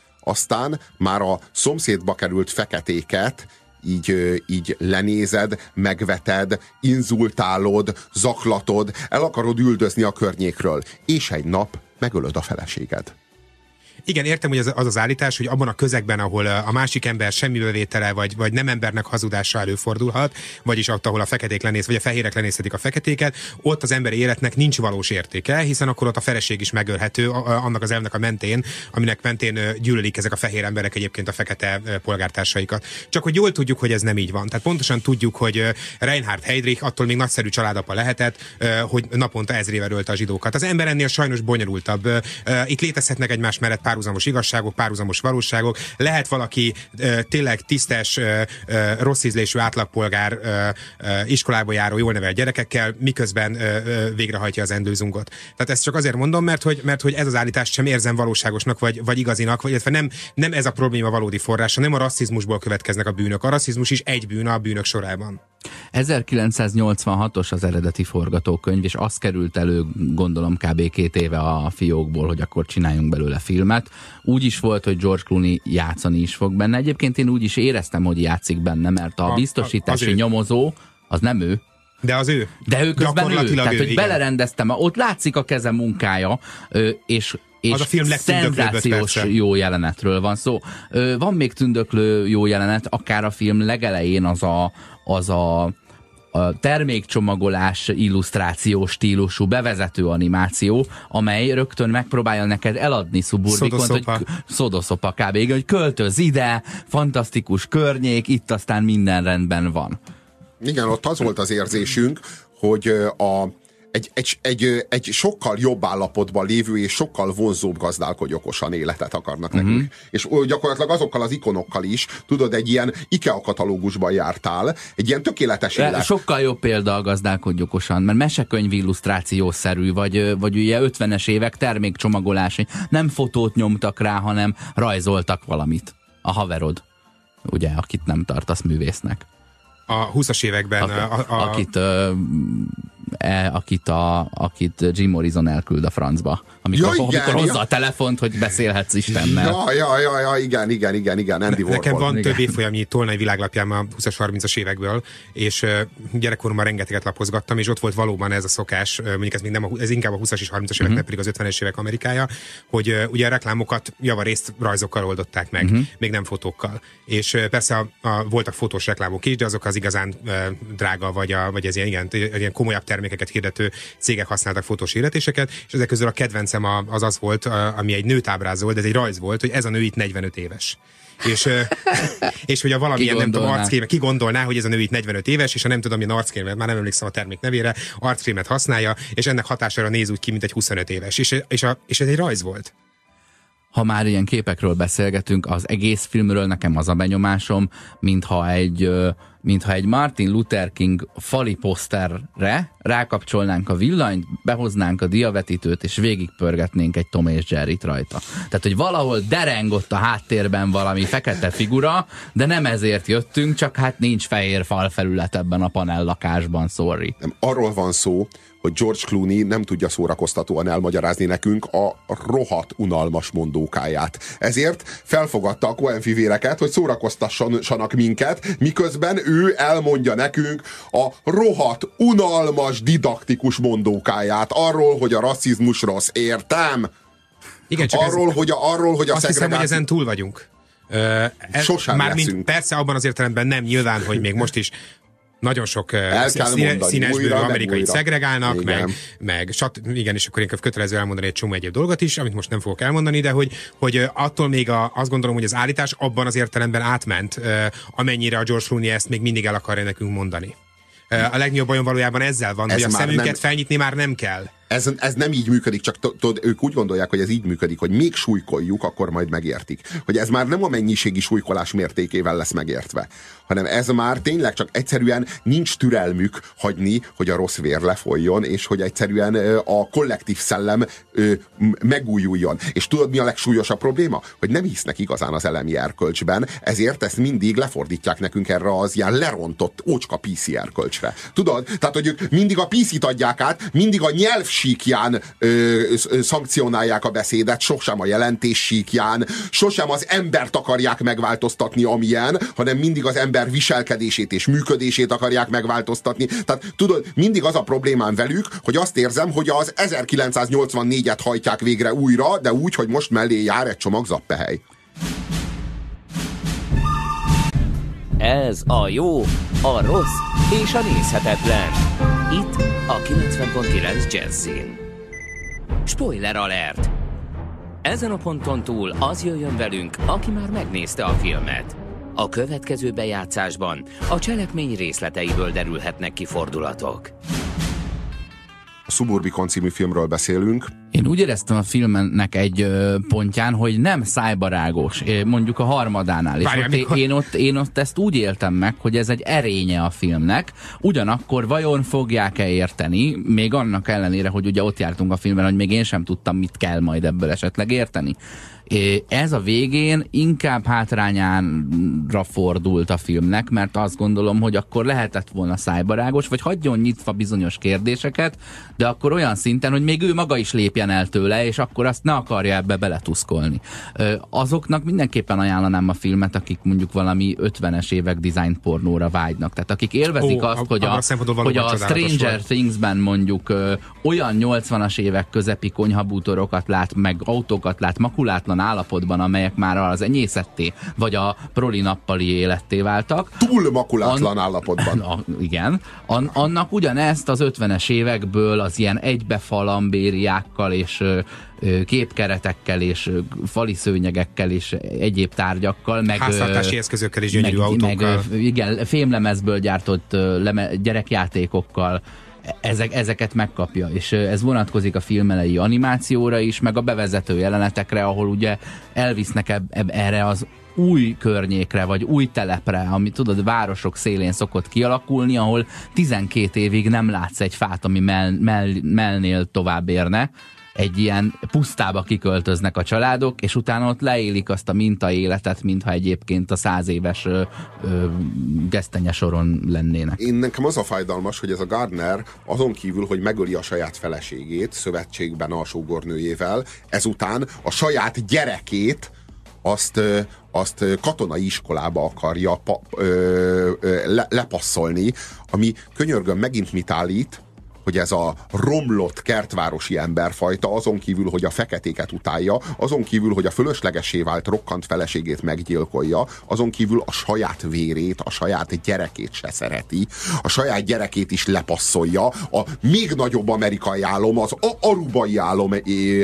Aztán már a szomszédba került feketéket így, így lenézed, megveted, inzultálod, zaklatod, el akarod üldözni a környékről, és egy nap megölöd a feleséged. Igen, értem, hogy az, az az állítás, hogy abban a közegben, ahol a másik ember semmi bevétele, vagy, vagy nem embernek hazudása előfordulhat, vagyis ott, ahol a feketék lenéz, vagy a fehérek lenézhetik a feketéket, ott az emberi életnek nincs valós értéke, hiszen akkor ott a feleség is megölhető annak az elvnek a mentén, aminek mentén gyűlölik ezek a fehér emberek egyébként a fekete polgártársaikat. Csak hogy jól tudjuk, hogy ez nem így van. Tehát pontosan tudjuk, hogy Reinhard Heydrich attól még nagyszerű családapa lehetett, hogy naponta ezrével ölte a zsidókat. Az ember ennél sajnos bonyolultabb. Itt létezhetnek egymás mellett párhuzamos igazságok, párhuzamos valóságok. Lehet valaki e, tényleg tisztes, e, e, rossz ízlésű átlagpolgár, e, e, iskolába járó, jól nevelt gyerekekkel, miközben e, e, végrehajtja az endőzungot. Tehát ezt csak azért mondom, mert hogy, mert hogy ez az állítást sem érzem valóságosnak, vagy, vagy igazinak, vagy illetve nem, nem ez a probléma valódi forrása, nem a rasszizmusból következnek a bűnök. A rasszizmus is egy bűn a bűnök sorában. ezerkilencszáznyolcvanhatos az eredeti forgatókönyv, és az került elő, gondolom kb. Két éve a fiókból, hogy akkor csináljunk belőle filmet. Úgy is volt, hogy George Clooney játszani is fog benne. Egyébként én úgy is éreztem, hogy játszik benne, mert a, a biztosítási a, nyomozó, az nem ő. De az ő. De ő közben ő. Tehát, ő, hogy igen. belerendeztem, ott látszik a keze munkája, és és az a film szenzációs jó jelenetről van szó. Van még tündöklő jó jelenet, akár a film legelején az a, az a, a termékcsomagolás illusztráció stílusú bevezető animáció, amely rögtön megpróbálja neked eladni Suburbicont, hogy Szodoszopa kb. Hogy költöz ide, fantasztikus környék, itt aztán minden rendben van. Igen, ott az volt az érzésünk, hogy a Egy, egy, egy, egy sokkal jobb állapotban lévő és sokkal vonzóbb gazdálkodj okosan életet akarnak nekünk. Uh-huh. És gyakorlatilag azokkal az ikonokkal is, tudod, egy ilyen IKEA katalógusban jártál, egy ilyen tökéletes De élet. Sokkal jobb példa a gazdálkodj okosan, mert mesekönyv illusztrációszerű, vagy, vagy ugye ötvenes évek termékcsomagolási. Nem fotót nyomtak rá, hanem rajzoltak valamit. A haverod, ugye, akit nem tartasz művésznek. A húszas években... A, a, a... Akit... Ö, E, akit, a, akit Jim Morrison elküld a francba. Amikor, ja, igen, amikor hozza ja. a telefont, hogy beszélhetsz Istennel. Ja, ja, ja, ja, igen, igen, igen, igen, Andy Warhol. Nekem van igen. több évfolyamnyi tolnai világlapjám a húszas, harmincas évekből, és uh, gyerekkoromban rengeteget lapozgattam, és ott volt valóban ez a szokás, uh, mondjuk ez, még nem a, ez inkább a húszas és harmincas évek, uh-huh. nem pedig az ötvenes évek Amerikája, hogy uh, ugye a reklámokat javarészt rajzokkal oldották meg, uh-huh. még nem fotókkal. És uh, persze a, a, voltak fotós reklámok is, de azok az igazán uh, drága, vagy, a, vagy ez ilyen, igen, ilyen komolyabb termékeket hirdető cégek használtak fotós hirdetéseket, és ezek közül a kedvencem az az volt, ami egy nőt ábrázol, de ez egy rajz volt, hogy ez a nő itt negyvenöt éves. És, és hogy a valamilyen, nem tudom, arckrémet, ki gondolná, hogy ez a nő itt negyvenöt éves, és ha nem tudom, milyen arckrémet, már nem emlékszem a termék nevére, arckrémet használja, és ennek hatására néz úgy ki, mint egy huszonöt éves. És, és, a, és ez egy rajz volt. Ha már ilyen képekről beszélgetünk, az egész filmről nekem az a benyomásom, mintha egy, mintha egy Martin Luther King fali poszterre rákapcsolnánk a villanyt, behoznánk a diavetítőt, és végigpörgetnénk egy Tom és Jerryt rajta. Tehát, hogy valahol dereng ott a háttérben valami fekete figura, de nem ezért jöttünk, csak hát nincs fehér falfelület ebben a panellakásban, sorry. Nem, arról van szó, hogy George Clooney nem tudja szórakoztatóan elmagyarázni nekünk a rohadt unalmas mondókáját. Ezért felfogadta a Coen fivéreket, hogy szórakoztassanak minket, miközben ő elmondja nekünk a rohadt unalmas didaktikus mondókáját arról, hogy a rasszizmus rossz. Értem? Igen, csak arról, ez... hogy a, arról, hogy a azt hiszem, hogy ezen túl vagyunk. Uh, Sosem már leszünk. Mint, persze abban az értelemben nem, nyilván, hogy még most is nagyon sok színesbőrű amerikai szegregálnak, meg, meg sat, igen, és akkor inkább kötelező elmondani egy csomó egyéb dolgot is, amit most nem fogok elmondani, de hogy, hogy attól még a, azt gondolom, hogy az állítás abban az értelemben átment, amennyire a George Clooney ezt még mindig el akarja nekünk mondani. A legnagyobb bajom valójában ezzel van, ez hogy a szemünket nem... felnyitni már nem kell. ez, ez nem így működik, csak tudod, ők úgy gondolják, hogy ez így működik, hogy még súlykoljuk, akkor majd megértik. Hogy ez már nem a mennyiségi súlykolás mértékével lesz megértve, hanem ez már tényleg csak egyszerűen nincs türelmük hagyni, hogy a rossz vér lefolyjon, és hogy egyszerűen a kollektív szellem megújuljon. És tudod, mi a legsúlyosabb probléma? Hogy nem hisznek igazán az elemi erkölcsben, ezért ezt mindig lefordítják nekünk erre az ilyen lerontott ócska pé cé erkölcsre. Tudod? Tehát, hogy ők mindig a pé cét adják át, mindig a nyelv síkján ö, ö, szankcionálják a beszédet, sosem a jelentés síkján, sosem az embert akarják megváltoztatni, amilyen, hanem mindig az ember viselkedését és működését akarják megváltoztatni. Tehát tudod, mindig az a problémám velük, hogy azt érzem, hogy az ezerkilencszáznyolcvannégyet hajtják végre újra, de úgy, hogy most mellé jár egy csomag zappehely. Ez a jó, a rossz és a nézhetetlen. Itt a kilencven pont kilenc Jazzin. Spoiler alert! Ezen a ponton túl az jöjjön velünk, aki már megnézte a filmet. A következő bejátszásban a cselekmény részleteiből derülhetnek ki fordulatok. A Suburbicon című filmről beszélünk. Én úgy éreztem a filmnek egy ö, pontján, hogy nem szájbarágos, mondjuk a harmadánál. Várjál, és ott én, ott, én ott ezt úgy éltem meg, hogy ez egy erénye a filmnek. Ugyanakkor vajon fogják-e érteni, még annak ellenére, hogy ugye ott jártunk a filmben, hogy még én sem tudtam, mit kell majd ebből esetleg érteni. Ez a végén inkább hátrányára fordult a filmnek, mert azt gondolom, hogy akkor lehetett volna szájbarágos, vagy hagyjon nyitva bizonyos kérdéseket, de akkor olyan szinten, hogy még ő maga is lépjen el tőle, és akkor azt ne akarja ebbe beletuszkolni. Azoknak mindenképpen ajánlanám a filmet, akik mondjuk valami ötvenes évek design pornóra vágynak. Tehát akik élvezik Ó, azt, a, hogy a, a, hogy a Stranger Things-ben mondjuk ö, olyan nyolcvanas évek közepi konyhabútorokat lát, meg autókat lát makulátlan állapotban, amelyek már az enyészetté, vagy a proli nappali életté váltak. Túl makulátlan An- állapotban. A, igen. An- annak ugyanezt az ötvenes évekből az ilyen egybefalambériákkal és ö, ö, képkeretekkel és ö, fali szőnyegekkel és egyéb tárgyakkal, meg háztartási eszközökkel és gyönyörű meg, autókkal. Meg, igen, fémlemezből gyártott ö, leme- gyerekjátékokkal Ezek, ezeket megkapja, és ez vonatkozik a film elejé animációra is, meg a bevezető jelenetekre, ahol ugye elvisznek eb, eb, erre az új környékre, vagy új telepre, ami tudod, városok szélén szokott kialakulni, ahol tizenkét évig nem látsz egy fát, ami mell, mell, mellnél tovább érne. Egy ilyen pusztába kiköltöznek a családok, és utána ott leélik azt a mintaéletet, mintha egyébként a száz éves ö, ö, gesztenye soron lennének. Én nekem az a fájdalmas, hogy ez a Gardner azon kívül, hogy megöli a saját feleségét szövetségben a sógornőjével, ezután a saját gyerekét azt, azt katonai iskolába akarja pa, ö, ö, le, lepasszolni, ami könyörgöm megint mit állít, hogy ez a romlott kertvárosi emberfajta azon kívül, hogy a feketéket utálja, azon kívül, hogy a fölöslegesé vált rokkant feleségét meggyilkolja, azon kívül a saját vérét, a saját gyerekét se szereti, a saját gyerekét is lepasszolja, a még nagyobb amerikai álom, az arubai álom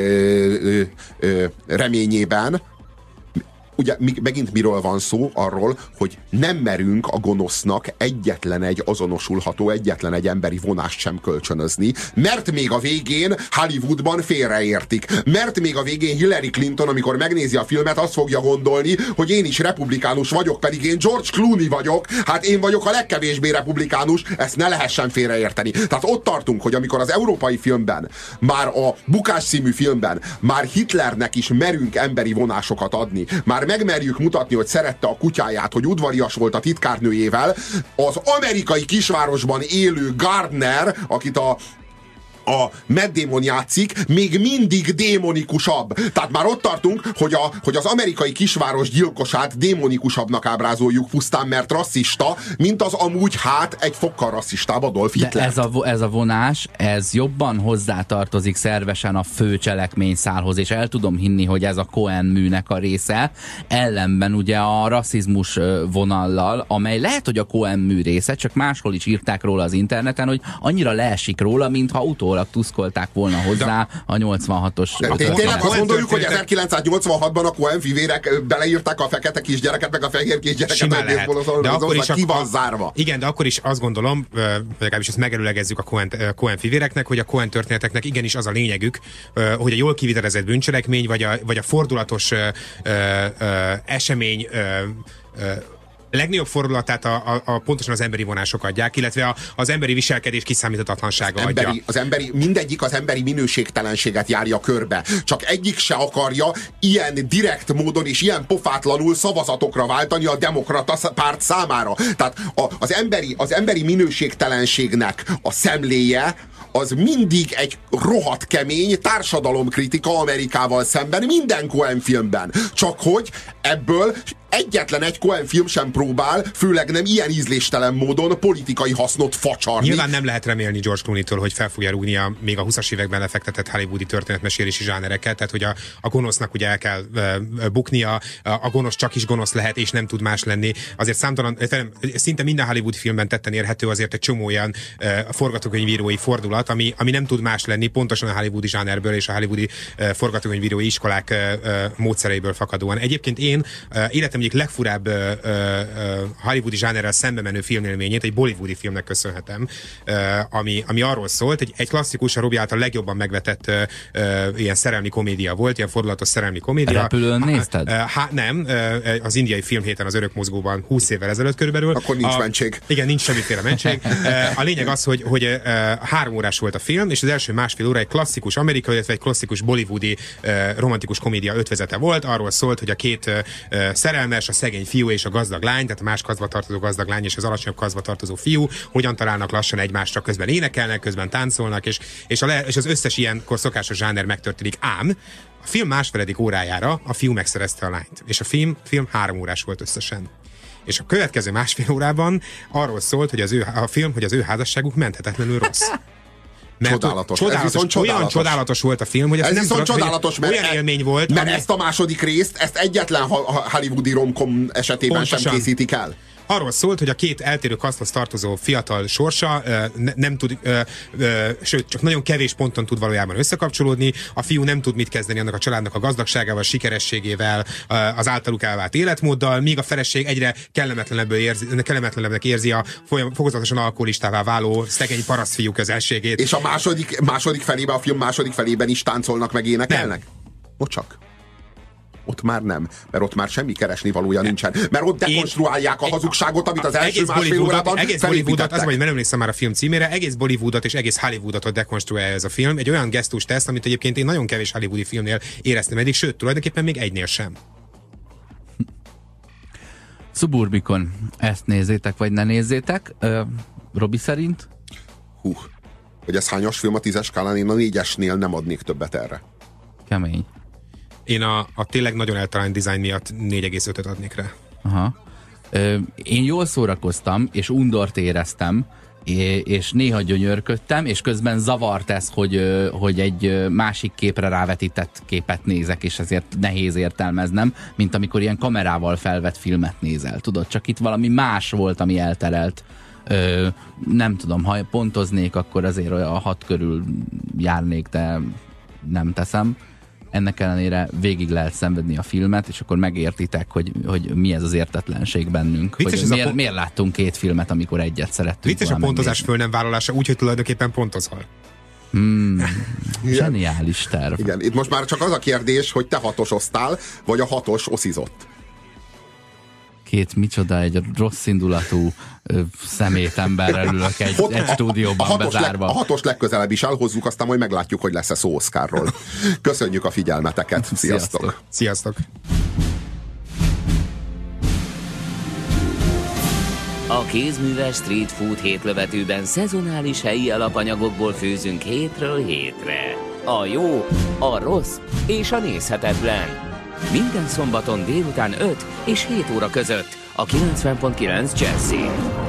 reményében. Ugye megint miről van szó? Arról, hogy nem merünk a gonosznak egyetlen egy azonosulható, egyetlen egy emberi vonást sem kölcsönözni, mert még a végén Hollywoodban félreértik. Mert még a végén Hillary Clinton, amikor megnézi a filmet, azt fogja gondolni, hogy én is republikánus vagyok, pedig én George Clooney vagyok, hát én vagyok a legkevésbé republikánus, ezt ne lehessen félreérteni. Tehát ott tartunk, hogy amikor az európai filmben, már a Bukás című filmben, már Hitlernek is merünk emberi vonásokat adni, már megmerjük mutatni, hogy szerette a kutyáját, hogy udvarias volt a titkárnőjével, az amerikai kisvárosban élő Gardner, akit a a Matt Damon játszik, még mindig démonikusabb. Tehát már ott tartunk, hogy, a, hogy az amerikai kisváros gyilkosát démonikusabbnak ábrázoljuk pusztán, mert rasszista, mint az amúgy hát egy fokkal rasszistább Adolf Hitler. De ez a, ez a vonás, ez jobban hozzátartozik szervesen a fő cselekményszálhoz, és el tudom hinni, hogy ez a Coen műnek a része, ellenben ugye a rasszizmus vonallal, amely lehet, hogy a Coen mű része, csak máshol is írták róla az interneten, hogy annyira leesik róla, mintha utól utólag tuszkolták volna hozzá a nyolcvanhatos... Tényleg azt gondoljuk, hogy ezerkilencszáznyolcvanhatban a Coen fivérek beleírták a fekete kisgyereket, meg a fehér kisgyereket, simán lehet. De akkor is ki van zárva. Igen, de akkor is azt gondolom, legalábbis ezt megelőlegezzük a Coen, Coen fivéreknek, hogy a Coen történeteknek igenis az a lényegük, hogy a jól kivitelezett bűncselekmény, vagy a, vagy a fordulatos ö, ö, ö, esemény ö, ö, legnagyobb fordulatát a, a, a pontosan az emberi vonások adják, illetve a, az emberi viselkedés kiszámíthatatlansága az emberi, adja. Az emberi, mindegyik az emberi minőségtelenséget járja körbe. Csak egyik se akarja ilyen direkt módon és ilyen pofátlanul szavazatokra váltani a demokrata párt számára. Tehát a, az, emberi, az emberi minőségtelenségnek a szemléje az mindig egy rohadt kemény társadalomkritika Amerikával szemben minden Coen filmben. Csak hogy ebből egyetlen egy Coen film sem próbál, főleg nem ilyen ízléstelen módon politikai hasznot facsarni. Nyilván nem lehet remélni George Clooney-től, hogy fel fogja rúgni a még a húszas években lefektetett hollywoodi történetmesélési zsánereket, tehát hogy a, a gonosznak ugye el kell uh, buknia, a, a gonosz csak is gonosz lehet, és nem tud más lenni. Azért számtalan, szinte minden Hollywood filmben tetten érhető azért egy csomó olyan uh, forgatókönyvírói fordulat, ami, ami nem tud más lenni, pontosan a hollywoodi zsánerből és a hollywoodi uh, forgatókönyvírói iskolák uh, uh, módszereiből fakadóan. Egyébként én uh, életem egyik legfurább uh, uh, hollywoodi zsánerrel szembe menő filmélményét egy bollywoodi filmnek köszönhetem, uh, ami, ami arról szólt, egy, egy klasszikus, a Robi által legjobban megvetett uh, uh, ilyen szerelmi komédia volt, ilyen fordulatos szerelmi komédia. Repülőn nézted? Uh, há, nem, uh, az indiai filmhéten az Örök mozgóban húsz évvel ezelőtt körülbelül. Akkor nincs a, mentség. Igen, nincs semmiféle mentség. Uh, a lényeg az, hogy, hogy uh, három órás volt a film, és az első másfél óra egy klasszikus amerikai, illetve egy klasszikus bollywoodi uh, romantikus komédia ötvezete volt. Arról szólt, hogy a két uh, szerelmes, a szegény fiú és a gazdag lány, tehát a más kazba tartozó gazdag lány és az alacsonyabb kazba tartozó fiú, hogyan találnak lassan egymásra, közben énekelnek, közben táncolnak, és, és, a le, és az összes ilyenkor szokásos zsáner megtörténik. Ám a film másfeledik órájára a fiú megszerezte a lányt, és a film, film három órás volt összesen. És a következő másfél órában arról szólt, hogy az ő, a film, hogy az ő házasságuk menthetetlenül rossz. Mert csodálatos. csodálatos. Ez csodálatos. Olyan csodálatos volt a film, hogy ez, ez nem viszont tudod, csodálatos, mert olyan élmény volt. Mert ami... ezt a második részt, ezt egyetlen hollywoodi romcom esetében pontosan sem készítik el. Arról szólt, hogy a két eltérő kaszthoz tartozó fiatal sorsa ne, nem tud, ö, ö, sőt, csak nagyon kevés ponton tud valójában összekapcsolódni. A fiú nem tud mit kezdeni annak a családnak a gazdagságával, sikerességével, az általuk elvált életmóddal, míg a feleség egyre kellemetlenebből érzi, kellemetlenebbnek érzi a folyam, fokozatosan alkoholistává váló szegény parasztfiú közelségét. És a második, második felében, a film második felében is táncolnak, meg énekelnek? Ott csak. Ott már nem, mert ott már semmi keresni valója nincsen. Mert ott dekonstruálják a hazugságot, amit az első másfél órában egész Bollywoodot, az, hogy nem emlékszem már a film címére, egész Bollywoodot és egész Hollywoodot dekonstruálja ez a film. Egy olyan gesztus tesz, amit egyébként én nagyon kevés hollywoodi filmnél éreztem eddig, sőt, tulajdonképpen még egynél sem. Suburbicon, ezt nézzétek, vagy ne nézzétek. Uh, Robi szerint? Hú, hogy ez hányas film a tízes skálán, én a négyesnél nem adnék többet erre. Kemény. Én a, a tényleg nagyon eltalált dizájn miatt négy egész ötöt adnék rá. Aha. Ö, én jól szórakoztam, és undort éreztem, és néha gyönyörködtem, és közben zavart ez, hogy, hogy egy másik képre rávetített képet nézek, és ezért nehéz értelmeznem, mint amikor ilyen kamerával felvett filmet nézel. Tudod, csak itt valami más volt, ami elterelt. Ö, nem tudom, ha pontoznék, akkor azért olyan hat körül járnék, de nem teszem. Ennek ellenére végig lehet szenvedni a filmet, és akkor megértitek, hogy, hogy mi ez az értetlenség bennünk. Hogy miért, pont... miért láttunk két filmet, amikor egyet szerettünk. Vicces a pontozás föl nem vállalása, úgy, hogy tulajdonképpen pontozol. Hmm, zseniális terv. Igen, itt most már csak az a kérdés, hogy te hatos osztál, vagy a hatos oszizott. Két micsoda, egy rossz indulatú szemét emberrel ülök egy, Hot, egy stúdióban a bezárva. Leg, a hatos legközelebb is elhozzuk, aztán majd meglátjuk, hogy lesz-e szó Oscarról. Köszönjük a figyelmeteket. Sziasztok! Sziasztok! Sziasztok. A kézműves street food hétlövetőben szezonális helyi alapanyagokból főzünk hétről hétre. A jó, a rossz és a nézhetetlen. Minden szombaton délután öt és hét óra között a kilencven pont kilenc Jazzy.